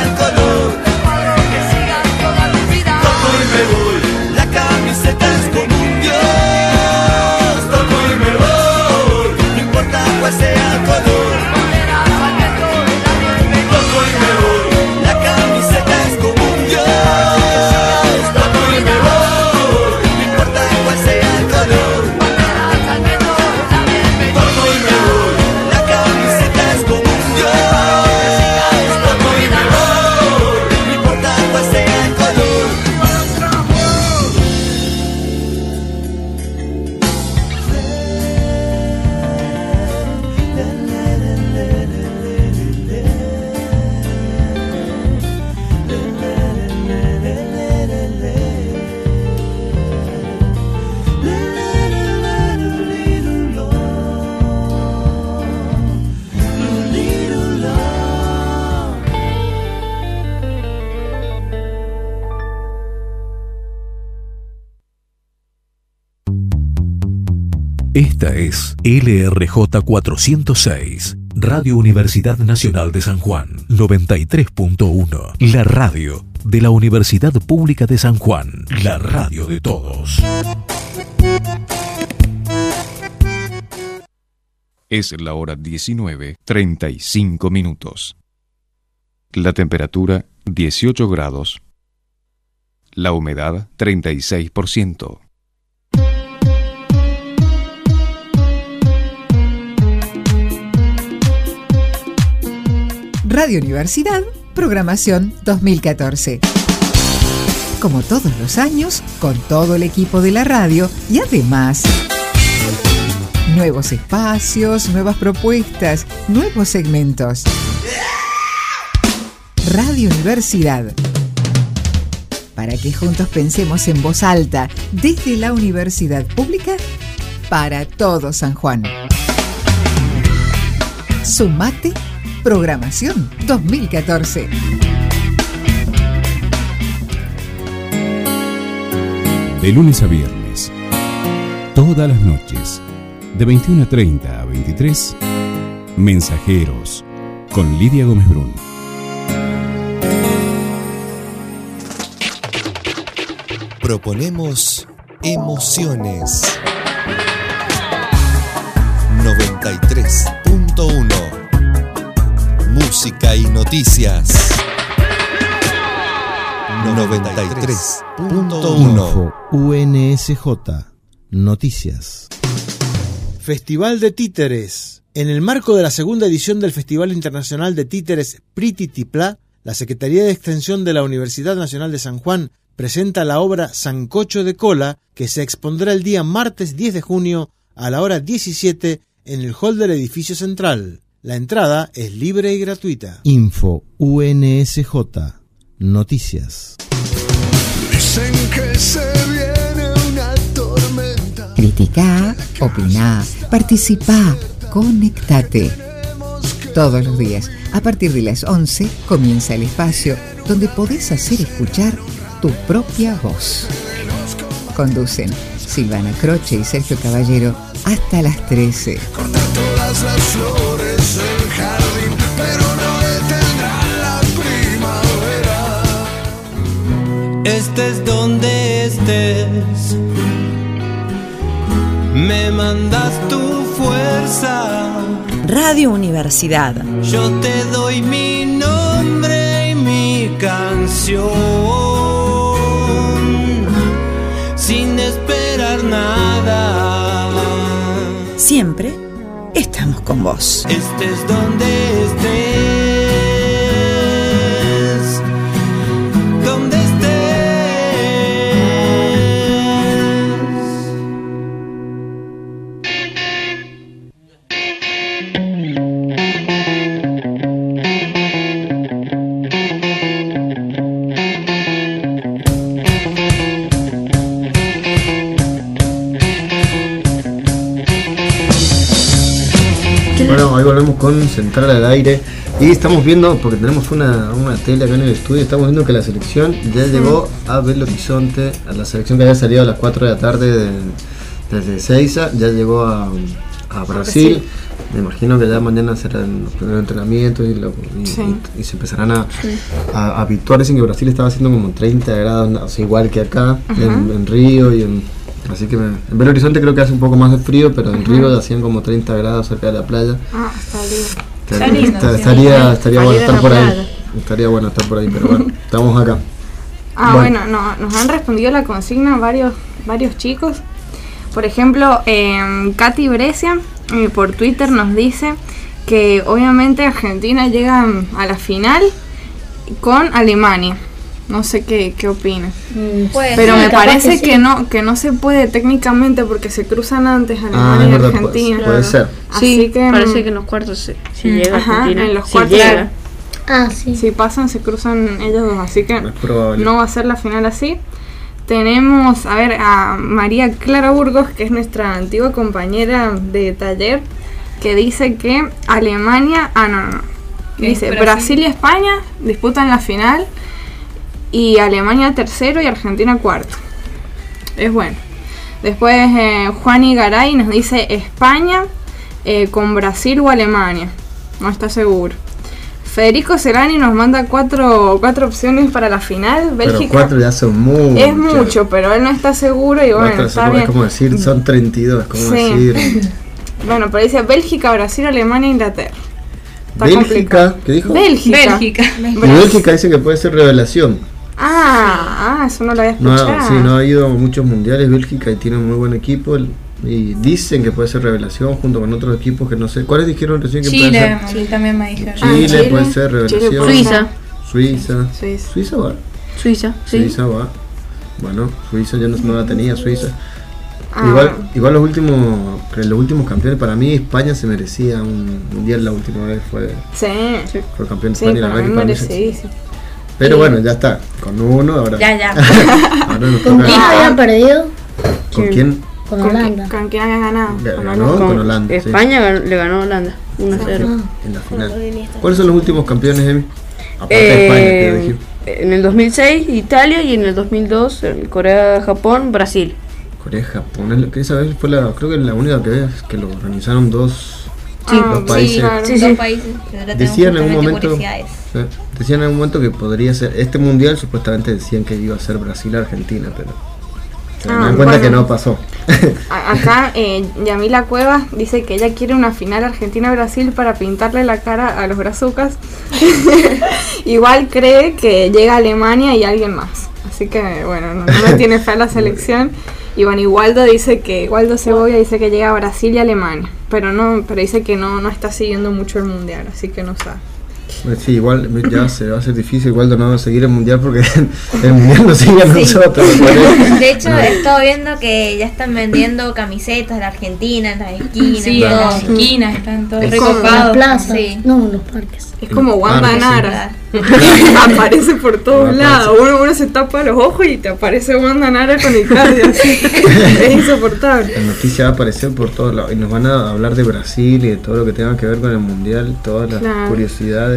Esta es L R J cuatrocientos seis, Radio Universidad Nacional de San Juan, noventa y tres punto uno, la radio de la Universidad Pública de San Juan, la radio de todos. Es la hora diecinueve, treinta y cinco minutos. La temperatura dieciocho grados. La humedad treinta y seis por ciento. Radio Universidad, programación dos mil catorce. Como todos los años, con todo el equipo de la radio y además nuevos espacios, nuevas propuestas, nuevos segmentos. Radio Universidad. Para que juntos pensemos en voz alta desde la Universidad Pública para todo San Juan. Sumate, programación dos mil catorce. De lunes a viernes, todas las noches, de veintiuno treinta a veintitrés, Mensajeros, con Lidia Gómez Brun. Proponemos emociones. noventa y tres punto uno. Música y noticias. noventa y tres punto uno. U N S J. Noticias. Festival de Títeres. En el marco de la segunda edición del Festival Internacional de Títeres Prititipla, la Secretaría de Extensión de la Universidad Nacional de San Juan presenta la obra Sancocho de Cola, que se expondrá el día martes diez de junio a la hora diecisiete en el hall del edificio central. La entrada es libre y gratuita. Info U N S J. Noticias. Dicen que se viene una tormenta. Criticá, opiná, participá, conectate. Todos los días, a partir de las once, comienza el espacio donde podés hacer escuchar tu propia voz. Conducen Silvana Croce y Sergio Caballero hasta las trece. Cortar todas las flores del jardín, pero no detendrán la primavera. Estés donde estés, me mandas tu fuerza. Radio Universidad. Yo te doy mi nombre y mi canción. Sin esperar nada, siempre estamos con vos. Estés donde estés, donde estés. Bueno, hoy volvemos con Central al Aire y estamos viendo, porque tenemos una, una tele acá en el estudio, estamos viendo que la selección ya llegó a Belo Horizonte, a la selección que había salido a las cuatro de la tarde de, desde Ezeiza, ya llegó a, a Brasil. Me imagino que ya mañana serán los primeros entrenamientos y, lo, y, sí. y, y se empezarán a, sí. a, a habituar. Dicen que Brasil estaba haciendo como treinta grados, o sea, igual que acá, en, en Río y en... Así que me, en Belo Horizonte creo que hace un poco más de frío, pero en Río hacían como treinta grados cerca de la playa. Ah, está lindo. Está lindo, está, estaría estaría bueno estar por ahí. Estaría bueno estar por ahí, pero bueno, estamos acá. Ah, bueno, bueno no, nos han respondido la consigna varios varios chicos. Por ejemplo, eh, Katy Brescia eh, por Twitter nos dice que obviamente Argentina llega a la final con Alemania. No sé qué, qué opina. Mm, pero me parece que, sí. que no que no se puede técnicamente porque se cruzan antes Alemania ah, y verdad, Argentina. Puede, puede ser. Así sí, que parece que en los cuartos sí, si mm, llega ajá, Argentina. En los si cuartos. Llega. Ah, sí. Si pasan se cruzan ellos dos, así que no va a ser la final así. Tenemos, a ver, a María Clara Burgos, que es nuestra antigua compañera de taller, que dice que Alemania, ah no, no, no. Dice Brasil? Brasil y España disputan la final. Y Alemania tercero y Argentina cuarto. Es bueno. Después eh, Juani Garay nos dice España eh, con Brasil o Alemania. No está seguro. Federico Serrani nos manda cuatro, cuatro opciones para la final. Bélgica. Pero cuatro ya son mucho. Es mucho, pero él no está seguro y bueno, cuatro, está es bien. como decir, son treinta y dos, es como Sí. decir... Bueno, pero dice Bélgica, Brasil, Alemania, Inglaterra. Está Bélgica, complicado. ¿qué dijo? Bélgica. Bélgica. Y Bélgica dice que puede ser revelación. Ah, ah, eso no lo había No, escuchado. sí, no ha ido a muchos mundiales Bélgica y tiene un muy buen equipo. Y dicen que puede ser revelación junto con otros equipos que no sé. ¿Cuáles dijeron recién que Chile, pueden ser? sí, también me dijeron. Chile, Ah, Chile, puede ser revelación. Chile puede Suiza. Suiza. Suiza. Suiza va. Suiza, sí. Suiza va. Bueno, Suiza ya no, no la tenía Suiza. Ah. Igual, igual los últimos, los últimos campeones, para mí España se merecía un mundial la última vez, fue, Sí, fue campeón de sí, España, la para verdad mí que para mí se- merecidísimo. Pero Y- bueno, ya está, con uno ahora. Ya, ya. Ahora nos ¿Con toca- quién habían perdido? ¿Con quién? Con ¿Con, Holanda. ¿Con quién había ganado? Ganó Con Holanda. con Holanda, sí. España ganó- le ganó a Holanda uno a cero. En la final. ¿Cuáles son los últimos campeones, Emi? Aparte de Eh, España, que dijimos. en el dos mil seis Italia y en el dos mil dos eh, Corea, Japón, Brasil. Corea, Japón, es lo que esa vez fue la, creo que la única que vez que lo organizaron dos, Sí, dos sí, países. claro, Sí, dos sí. países. que ahora tenemos Decían en algún justamente momento, curiosidades. eh, decían en algún momento que podría ser este mundial, supuestamente decían que iba a ser Brasil-Argentina, pero se Ah, dan cuenta bueno. que no pasó. A- Acá eh, Yamila Cuevas dice que ella quiere una final Argentina-Brasil para pintarle la cara a los brazucas. Igual cree que llega Alemania y alguien más. Así que bueno, no, no le tiene fe a la selección. Y bueno, y Waldo dice que, Waldo Segovia dice que llega a Brasil y Alemania. Pero no, pero dice que no, no está siguiendo mucho el mundial, así que no sabe. Pues sí, igual ya se va a hacer difícil igual de no seguir el mundial porque el mundial nos sigue a nosotros. De hecho, he estado viendo que ya están vendiendo camisetas de Argentina en las esquinas. Sí, en todo. las esquinas están todos Es como En las recopados. plazas. Sí. No, en los parques. Es como Wanda Ah, sí. Nara. Aparece por todos No, lados. Uno, uno se tapa los ojos y te aparece Wanda Nara con Icardi así. Es insoportable. La noticia va a aparecer por todos lados y nos van a hablar de Brasil y de todo lo que tenga que ver con el mundial, todas las Claro. curiosidades.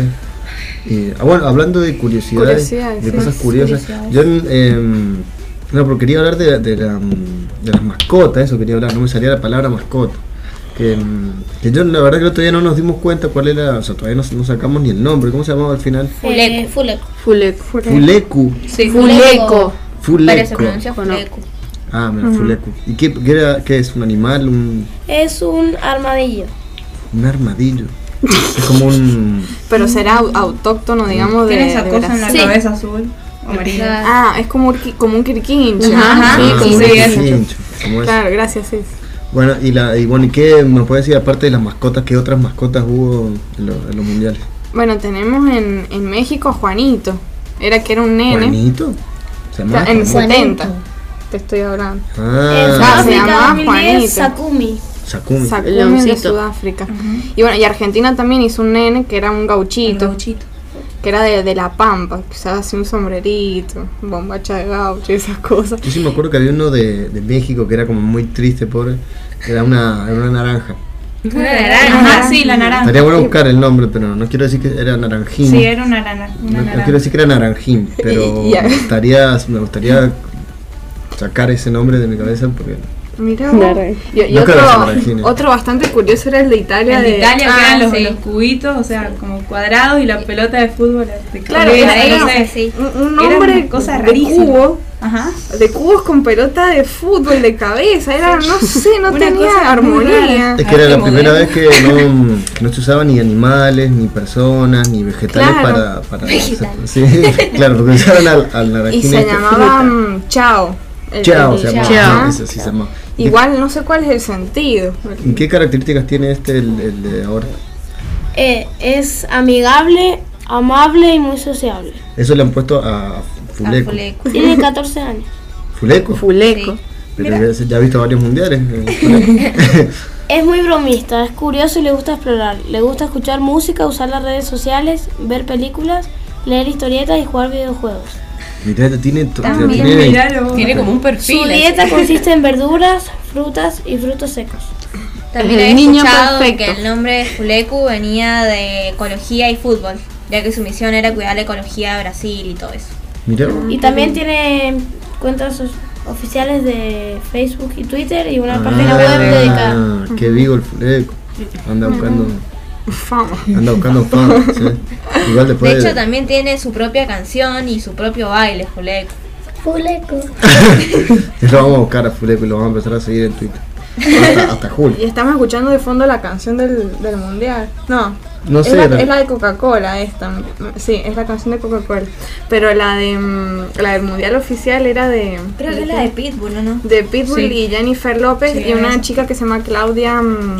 Y, ah, bueno, hablando de curiosidades, Curiosidades, de sí. cosas curiosas, Curiosidades. yo eh, no, pero quería hablar de, de, la, de las mascotas, eso quería hablar, no me salía la palabra mascota. Que, mm, que yo la verdad que todavía no nos dimos cuenta cuál era, o sea, todavía no, no sacamos ni el nombre, ¿cómo se llamaba al final? Eh, Fuleco. Fuleco. Fulecu. Sí, Fuleco. Fuleco. Pero se Fuleco. pronuncia Fuleco. Ah, mira, Ujú. Fulecu. ¿Y qué, qué, era, qué es? ¿Un animal? ¿Un, Es un armadillo. un armadillo? Es como un... Pero será au- autóctono, digamos, de. Tiene esa de cosa en la Brasil. cabeza azul, amarilla. Ah, es como, un qui- como un quirquincho. Ajá. Sí, Ah, como un un quirquincho, quirquincho. como es. Claro, gracias, sí. Bueno, y, la, y bueno, ¿y qué me puede decir aparte de las mascotas? ¿Qué otras mascotas hubo en, lo- en los mundiales? Bueno, tenemos en, en México a Juanito. Era que era un nene. ¿Juanito? ¿Se O llamaba sea, en el Juanito? setenta. Te estoy hablando. Ah, Ah, se llamaba Juanito. Sakumi. Sakumi. Sakumi de Leoncito. Sudáfrica. Y bueno, y Argentina también hizo un nene que era un gauchito. Que era de, de La Pampa, que usaba así un sombrerito, bombacha de gaucho y esas cosas. Yo sí me acuerdo que había uno de, de México que era como muy triste, pobre. Era una, era una naranja. Una naranja. Ajá, sí, la naranja. Estaría bueno buscar el nombre, pero no quiero decir que era naranjín. Sí, era una naranja. Una No, no naranja. quiero decir que era naranjín, pero Y- y- me gustaría, me gustaría sacar ese nombre de mi cabeza porque Mira, Naranja. y, y No creo que sea otro, naranjines. otro bastante curioso era el de Italia. En de Italia Ah, que eran los, sí. los cubitos, o sea, como cuadrados y la pelota de fútbol. De Claro, cabeza, era, no era sé. sí. un, un Era nombre una cosa de rarísima. cubo, Ajá. de cubos con pelota de fútbol de cabeza. Era, no sé, no Una tenía cosa muy armonía. es que era la Arte primera moderno. vez que no, que no se usaban ni animales, ni personas, ni vegetales Claro. para, para sí, claro, porque usaban al, al Y naranjín se este. llamaba mm, Chao. El- Chao, el- se llamaba. Chao. Eso sí se llamaba. Igual no sé cuál es el sentido. ¿Y qué características tiene este, el, el de ahora? Eh, es amigable, amable y muy sociable. Eso le han puesto a Fuleco. Tiene catorce años. ¿Fuleco? Fuleco. Pero ya, ya ha visto varios mundiales. eh, Fuleco. Es muy bromista, es curioso y le gusta explorar. Le gusta escuchar música, usar las redes sociales, ver películas, leer historietas y jugar videojuegos. Mirá, tiene, to- También, tiene, míralo. Tiene como un perfil. Su dieta consiste en verduras, frutas y frutos secos. También El he niño escuchado perfecto. que el nombre de Fulecu venía de ecología y fútbol, ya que su misión era cuidar la ecología de Brasil y todo eso. Mirá. Y también tiene cuentas so- oficiales de Facebook y Twitter y una página web dedicada. Ah, qué vivo el Fuleco. Anda buscando fama. Anda buscando fama, sí. Igual después De hecho, también tiene su propia canción y su propio baile, Fuleco. Fuleco. Y lo vamos a buscar a Fuleco y lo vamos a empezar a seguir en Twitter. Hasta, hasta julio. Y estamos escuchando de fondo la canción del, del mundial. No, No es, sé, la, era- es la de Coca-Cola esta. Sí, es la canción de Coca-Cola. Pero la de mm, la del mundial oficial era de. Creo que es la de Pitbull, ¿o no? De Pitbull Sí. y Jennifer López Sí, y una esa. chica que se llama Claudia. mm,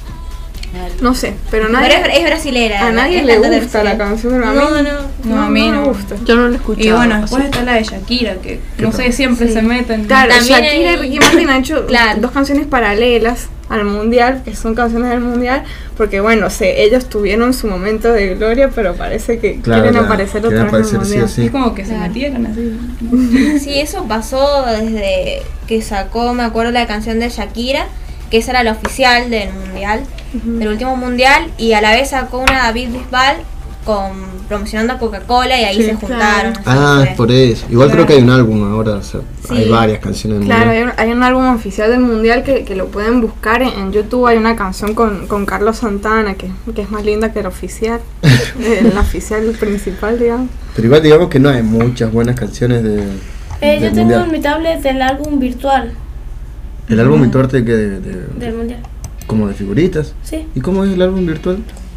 No sé, pero nadie. Pero es, es brasilera. A nadie es le cantante gusta la brasilera. canción, pero a mí No, no, No, a mí no. me gusta. Yo no lo he escuchado. Y bueno, después así. está la de Shakira, que ¿Qué no tal? sé, siempre Sí. se meten. Claro, También Shakira hay- y Ricky Martin han hecho Claro. dos canciones paralelas al mundial, que son canciones del mundial, porque bueno, sé, ellos tuvieron su momento de gloria, pero parece que Claro, quieren ya, aparecer quieren otra vez en el aparecer sí o mundial. sí. Es como que se Claro. metieron así. Sí, eso pasó desde que sacó, me acuerdo, la canción de Shakira, que esa era la oficial del mundial, del último mundial, y a la vez sacó una David Bisbal con promocionando a Coca-Cola y ahí Sí, se juntaron. así Ah, fue. es por eso. Igual Claro. creo que hay un álbum ahora, o sea, Sí. hay varias canciones del Claro, mundial. hay un, hay un álbum oficial del mundial que, que lo pueden buscar en, en YouTube. Hay una canción con, con Carlos Santana que, que es más linda que la oficial, eh, la oficial principal, digamos. Pero igual digamos que no hay muchas buenas canciones de, Eh, yo del tengo mundial. en mi tablet el álbum virtual El álbum virtual de que de, de- del mundial. como de figuritas. Sí. ¿Y cómo es el álbum virtual?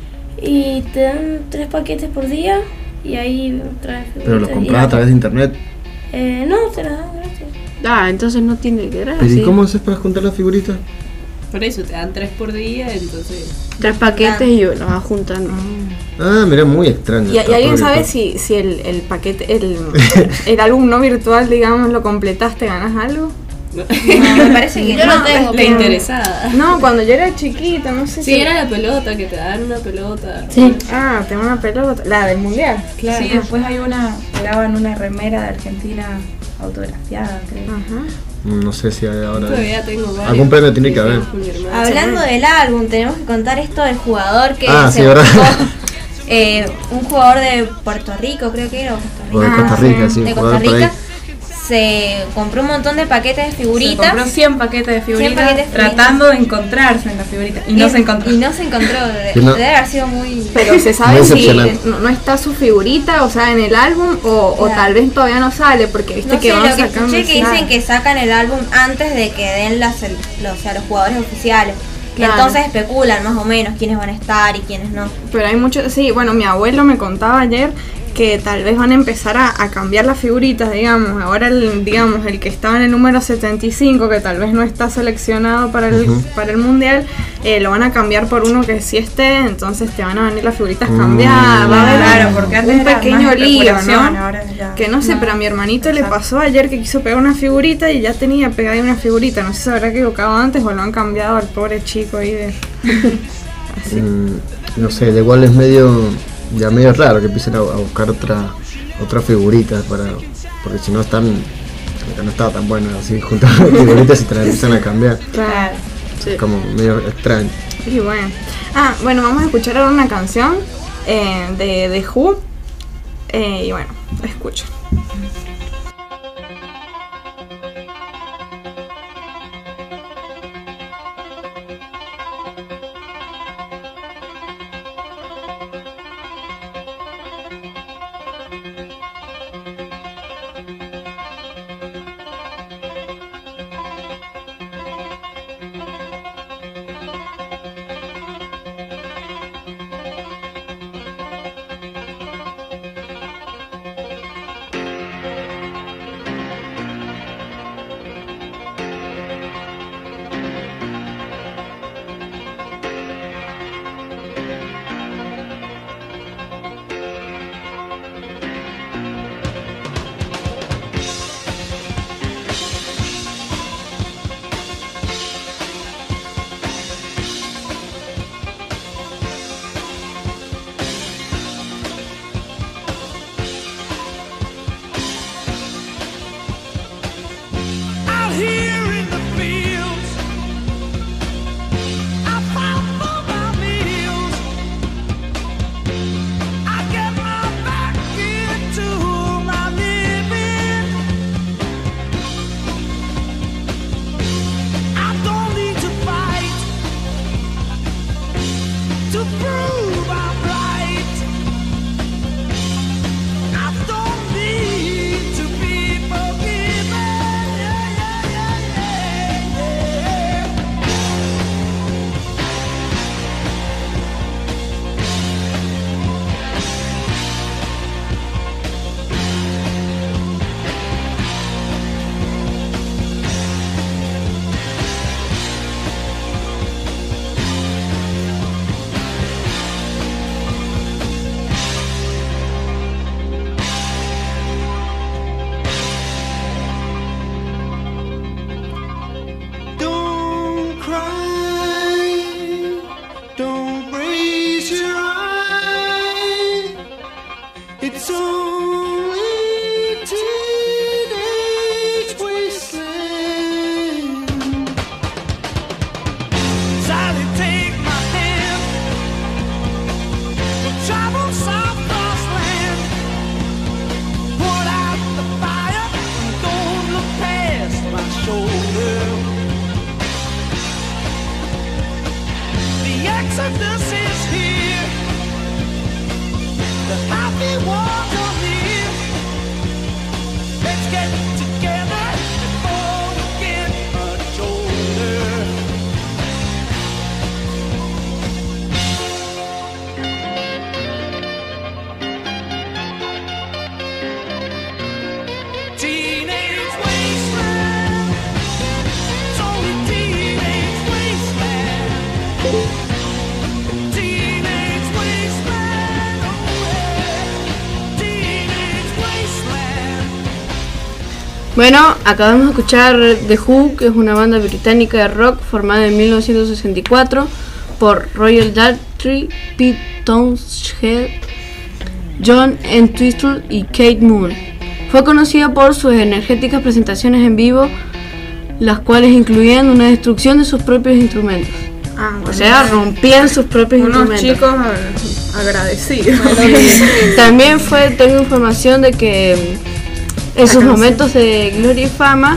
Y te dan tres paquetes por día y ahí traes Pero lo figuritas y compras a la- través de internet. Eh, no, te las dan gratis. Ah, entonces no tiene que Pero ¿y cómo haces para juntar las figuritas? Por eso te dan tres por día, entonces. Tres paquetes y los vas juntando. Ah, mira, muy extraño. ¿Y, y alguien Porque- sabe si, si el, el paquete, el, el álbum no virtual, digamos, lo completaste, ganas algo? No, me parece que Yo no. lo tengo. La interesada. No, cuando yo era chiquita, no sé Sí, si. era la pelota, que te dan una pelota. Sí. Ah, tengo una pelota. La del mundial. Claro. Sí, después hay una, te daban una remera de Argentina autografiada, creo. Ajá. No sé si hay ahora. Todavía tengo varios. Algún premio tiene que haber. Con mi hermana. Hablando del álbum, tenemos que contar esto del jugador que Ah, se sí, ¿verdad? buscó, eh, un jugador de Puerto Rico, creo que era, o Costa O de Rica. Costa Rica, sí, de un Costa jugador por ahí. Rica. Se compró un montón de paquetes de Se figuritas. compró cien paquetes de figuritas, paquetes de figuritas. tratando de encontrarse en las figuritas. Y no se encontró. Y no se encontró. de- Que no- Debe haber sido muy. Pero se sabe Muy si decepcionante. no, no está su figurita, o sea, en el álbum, o, o Claro. tal vez todavía no sale, porque viste No que sé, van lo que sacando. escuché que claro. dicen que sacan el álbum antes de que den las, el- los, o sea, los jugadores oficiales. Claro. Entonces especulan más o menos quiénes van a estar y quiénes no. Pero hay muchos, sí, bueno, mi abuelo me contaba ayer que tal vez van a empezar a, a cambiar las figuritas, digamos. Ahora, el, digamos, el que estaba en el número setenta y cinco, que tal vez no está seleccionado para el, Ujú. para el mundial, eh, lo van a cambiar por uno que sí esté, entonces te van a venir las figuritas Mm. cambiadas. Va a haber Claro, un- porque antes un era pequeño más lío, especulación, ¿no? ahora ya- Que no sé, no. pero a mi hermanito le Exacto. pasó ayer que quiso pegar una figurita y ya tenía pegada ahí una figurita. No sé si se habrá equivocado antes o lo han cambiado al pobre chico ahí de. Así. Mm, no sé, de igual es medio, ya medio raro que empiecen a, a buscar otra, otras figuritas para, porque si no están, como que no estaba tan bueno así juntar las figuritas y te las empiezan a cambiar, Claro. es como medio extraño. Y bueno. Ah, bueno, vamos a escuchar ahora una canción eh, de, de Who. Eh, y bueno, escuchen. Bueno, acabamos de escuchar The Who, que es una banda británica de rock formada en mil novecientos sesenta y cuatro por Roger Daltrey, Pete Townshend, John Entwistle y Kate Moon. Fue conocida por sus energéticas presentaciones en vivo, las cuales incluían una destrucción de sus propios instrumentos. Ah, bueno. O sea, rompían sus propios Unos instrumentos. chicos agradecidos. También fue, tengo información de que en sus momentos de gloria y fama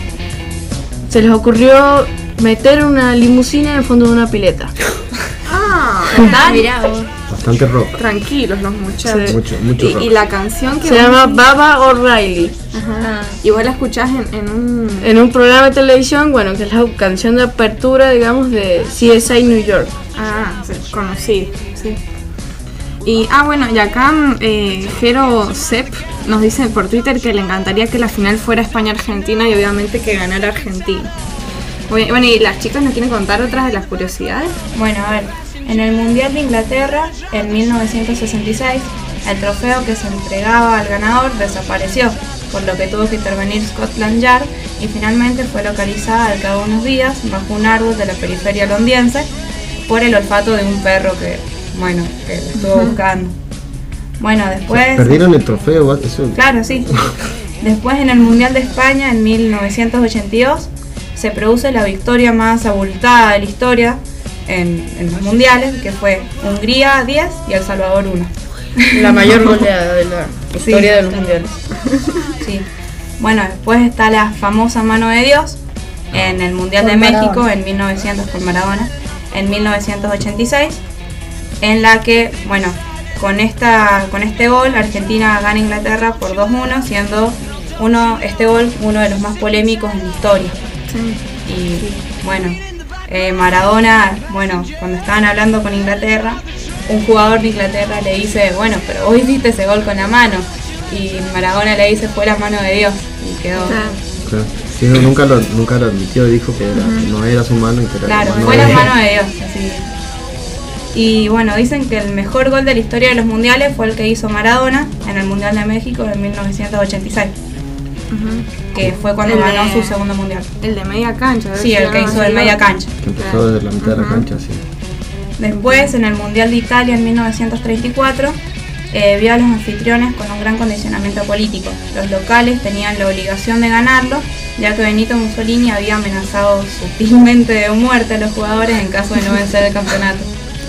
se les ocurrió meter una limusina en el fondo de una pileta. Ah, mirá vos. Bastante rock. Tranquilos los muchachos. Sí. Mucho, mucho y, rock. y la canción que Se vos llama decís- Baba O'Reilly. Ajá. Y vos la escuchás en, en un... En un programa de televisión, bueno, que es la canción de apertura, digamos, de C S I New York. Ah, sí, conocí, sí. Y, ah, bueno, y acá eh, Jero Sepp nos dice por Twitter que le encantaría que la final fuera España-Argentina y obviamente que ganara Argentina. Oye, bueno, ¿y las chicas nos quieren contar otras de las curiosidades? Bueno, a ver, en el Mundial de Inglaterra, en mil novecientos sesenta y seis, el trofeo que se entregaba al ganador desapareció, por lo que tuvo que intervenir Scotland Yard y finalmente fue localizada al cabo de unos días bajo un árbol de la periferia londinense por el olfato de un perro que, bueno, que lo estuvo Ujú. buscando. Bueno, después... Perdieron el trofeo, eso. Claro, sí. Después, en el Mundial de España, en mil novecientos ochenta y dos, se produce la victoria más abultada de la historia en, en los mundiales, que fue Hungría diez y El Salvador uno. La mayor goleada de la historia Sí. de los mundiales. Sí. Bueno, después está la famosa mano de Dios en el Mundial Con de México Maradona. en mil novecientos con Maradona en mil novecientos ochenta y seis, en la que, bueno, con esta con este gol Argentina gana a Inglaterra por dos uno, siendo uno este gol uno de los más polémicos en la historia. Y bueno, eh, Maradona, bueno, cuando estaban hablando con Inglaterra, un jugador de Inglaterra le dice, bueno, pero vos hiciste ese gol con la mano. Y Maradona le dice, fue la mano de Dios. Y quedó. Claro. Sí, no, nunca, lo, nunca lo admitió, dijo que, era, que no era su mano y que era Claro, la mano fue de la Dios. mano de Dios. Así. Y bueno, dicen que el mejor gol de la historia de los mundiales fue el que hizo Maradona en el Mundial de México en mil novecientos ochenta y seis. Que fue cuando El de- ganó su segundo mundial. El de media cancha. Sí, el que hizo de media cancha. Que empezó desde la mitad de la cancha, sí. Después, en el Mundial de Italia en mil novecientos treinta y cuatro, eh, vio a los anfitriones con un gran condicionamiento político. Los locales tenían la obligación de ganarlo, ya que Benito Mussolini había amenazado sutilmente de muerte a los jugadores en caso de no vencer el campeonato.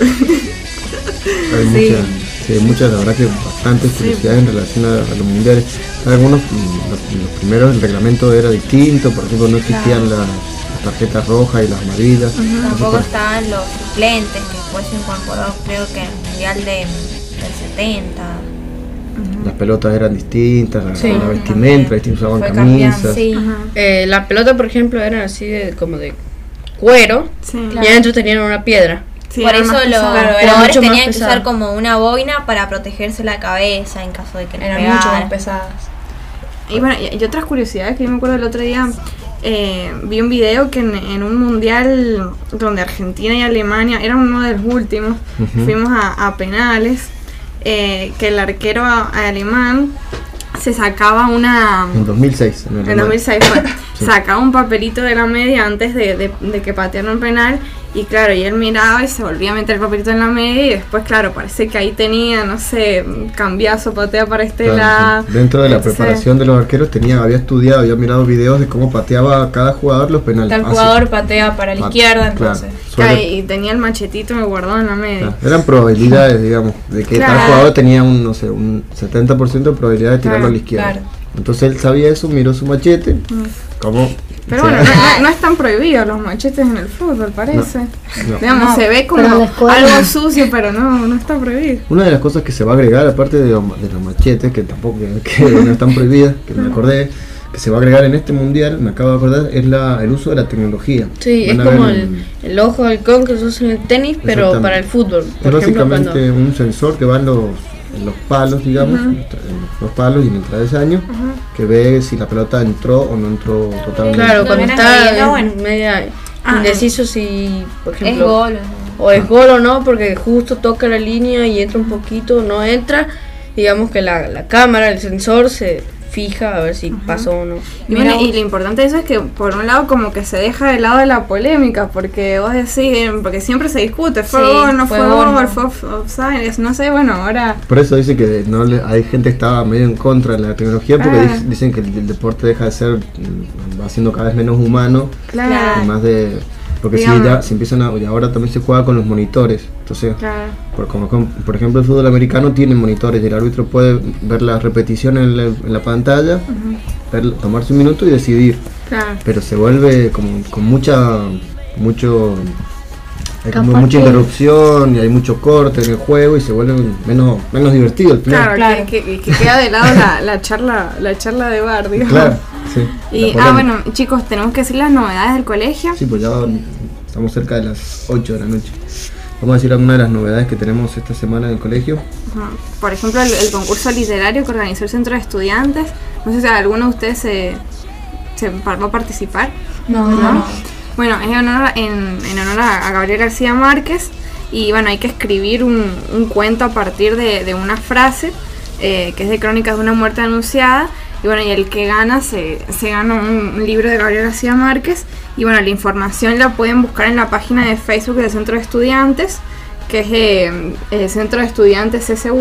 Hay Sí. muchas, sí, muchas, la verdad que bastantes curiosidades en relación a, a los mundiales. Algunos, mm, los, los primeros, el reglamento era distinto, por ejemplo, no existían Claro. las, las tarjetas rojas y las amarillas. Entonces, Tampoco por- estaban los suplentes, que después se incorporó creo que en el Mundial de, del setenta. Las pelotas eran distintas, la, Sí. la vestimenta, distintas, usaban Fue camisas. campeón, Eh, la pelota, por ejemplo, era así de, como de cuero y Claro. adentro tenían una piedra. Por eso los Claro, era jugadores mucho más tenían que pesado. usar como una boina para protegerse la cabeza en caso de que les Eran pegaran. mucho más pesadas. Y bueno, y, y otras curiosidades que yo me acuerdo el otro día, eh, vi un video que en, en un mundial donde Argentina y Alemania, era uno de los últimos, Ujú. fuimos a, a penales, eh, que el arquero a- alemán se sacaba una... En dos mil seis. En, el En dos mil seis fue. Sí. Sacaba un papelito de la media antes de, de, de que patearan un penal. Y claro, y él miraba y se volvía a meter el papelito en la media. Y después, claro, parece que ahí tenía, no sé, cambiazo, patea para este Claro, lado. sí. Dentro de la Entonces, preparación de los arqueros tenía, había estudiado, había mirado videos de cómo pateaba cada jugador los penales. Tal Así. jugador patea para la Ah, izquierda, claro. entonces. claro, Suele- y tenía el machetito guardado en la media. Claro, eran probabilidades, digamos, de que Claro. tal jugador tenía un, no sé, un setenta por ciento de probabilidad de tirarlo Claro, a la izquierda. claro. Entonces él sabía eso, miró su machete, Mm. como Pero O sea, bueno, no, no, no están prohibidos los machetes en el fútbol, parece. No, no. Digamos, No, se ve como pero en la escuela- algo sucio, pero no, no está prohibido. Una de las cosas que se va a agregar, aparte de los, de los machetes, que tampoco que, que no están prohibidas, que me acordé, que se va a agregar en este mundial, me acabo de acordar, es la, el uso de la tecnología. Sí, es Van a como ver el, un- el ojo de halcón que se usa en el tenis, pero Exactamente. para el fútbol. Es Por ejemplo, básicamente cuando... un sensor que va en los, en los palos, digamos, Ujú. en los palos y en el travesaño, que ve si la pelota entró o no entró totalmente. Claro, cuando Bueno, está no, bueno. media Ah, indeciso si, por Es ejemplo, gol. o es gol o no, porque justo toca la línea y entra un poquito, no entra, digamos que la, la cámara, el sensor se fija a ver si pasó o no. Y, bueno, y lo importante de eso es que por un lado como que se deja de lado de la polémica, porque vos decís, porque siempre se discute, fue Sí, gol, no fue fue gol, gol, no. fue off- offside, es- no sé, bueno, ahora... Por eso dice que no le- hay gente que está medio en contra de la tecnología porque Ah. dic- dicen que el, el deporte deja de ser, mm, va siendo cada vez menos humano, Claro. y más de... Porque si Digamos. ya se empiezan a... Y ahora también se juega con los monitores, entonces... Claro. Por, como, como- por ejemplo, el fútbol americano tiene monitores y el árbitro puede ver la repetición en la, en la pantalla, ver- tomarse un minuto y decidir. Claro. Pero se vuelve como con mucha mucho hay como Capaz mucha que- interrupción y hay mucho corte en el juego y se vuelve menos menos divertido al final. Claro, Claro. Que, que- que queda de lado la, la charla la charla de bar, digamos. Claro, sí. Y, La ah, polémica. bueno, chicos, tenemos que decir las novedades del colegio. Sí, pues ya estamos cerca de las ocho de la noche. Vamos a decir algunas de las novedades que tenemos esta semana en el colegio. Ajá. Por ejemplo, el, el concurso literario que organizó el Centro de Estudiantes. No sé si alguno de ustedes se, se va a participar. No, ¿No? no. Bueno, es en honor, a- en, en honor a, a Gabriel García Márquez. Y bueno, hay que escribir un, un cuento a partir de, de una frase eh, que es de Crónicas de una muerte anunciada. Y bueno, y el que gana se, se gana un, un libro de Gabriel García Márquez. Y bueno, la información la pueden buscar en la página de Facebook del Centro de Estudiantes, que es eh, el Centro de Estudiantes C S U.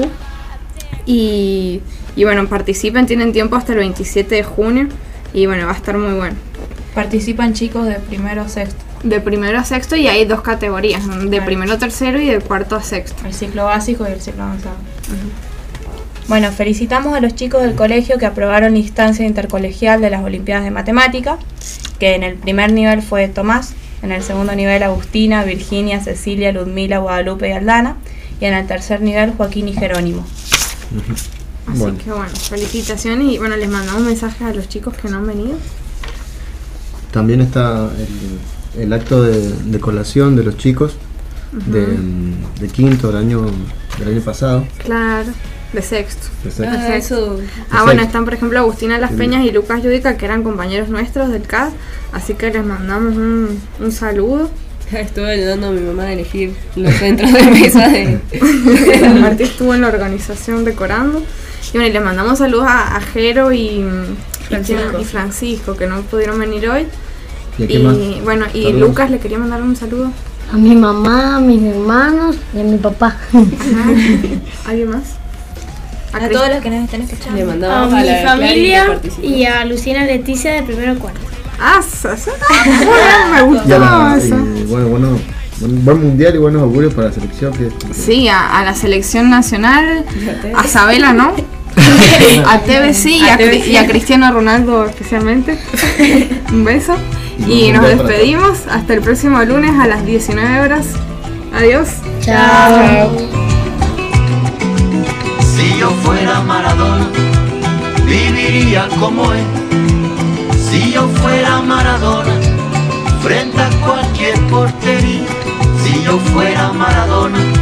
Y, y bueno, participen, tienen tiempo hasta el veintisiete de junio. Y bueno, va a estar muy bueno. Participan chicos de primero a sexto. De primero a sexto y hay dos categorías, ¿no? De Claro. primero a tercero y de cuarto a sexto. El ciclo básico y el ciclo avanzado. Bueno, felicitamos a los chicos del colegio que aprobaron la instancia intercolegial de las Olimpiadas de Matemática, que en el primer nivel fue Tomás, en el segundo nivel Agustina, Virginia, Cecilia, Ludmila, Guadalupe y Aldana, y en el tercer nivel Joaquín y Jerónimo. Así Bueno. que bueno, felicitaciones y bueno, les mandamos mensajes a los chicos que no han venido. También está el, el acto de, de colación de los chicos de, de quinto del año del año pasado. Claro, de sexto. De sexto. De Ah, sexto. eso. Ah, bueno, están por ejemplo Agustina Las Sí. Peñas y Lucas Yudica, que eran compañeros nuestros del C A D, así que les mandamos un, un saludo. Estuve ayudando a mi mamá a elegir los centros de mesa de... Martí estuvo en la organización decorando. Y bueno, y les mandamos saludos a, a Jero y Francisco. y Francisco, que no pudieron venir hoy. ¿Y a Y qué más? bueno, y Saludos. Lucas le quería mandar un saludo. A mi mamá, a mis hermanos y a mi papá. ¿Alguien más? A Cris- todos los que nos están escuchando. Le A mandamos a, mi la Clary que familia participó. y a Luciana Leticia de primero cuarto. Ah, sa- sa- me gustó Y a la- eso. y bueno, bueno, buen, buen mundial y buenos augurios para la selección. Que, Sí, a, a la selección nacional, a Sabela, ¿no? A T V sí y a, A T V Cri- sí. y a Cristiano Ronaldo especialmente. Un beso. Y nos despedimos hasta el próximo lunes a las diecinueve horas. Adiós. Chao. Si yo fuera Maradona, viviría como él. Si yo fuera Maradona, frente a cualquier portería. Si yo fuera Maradona,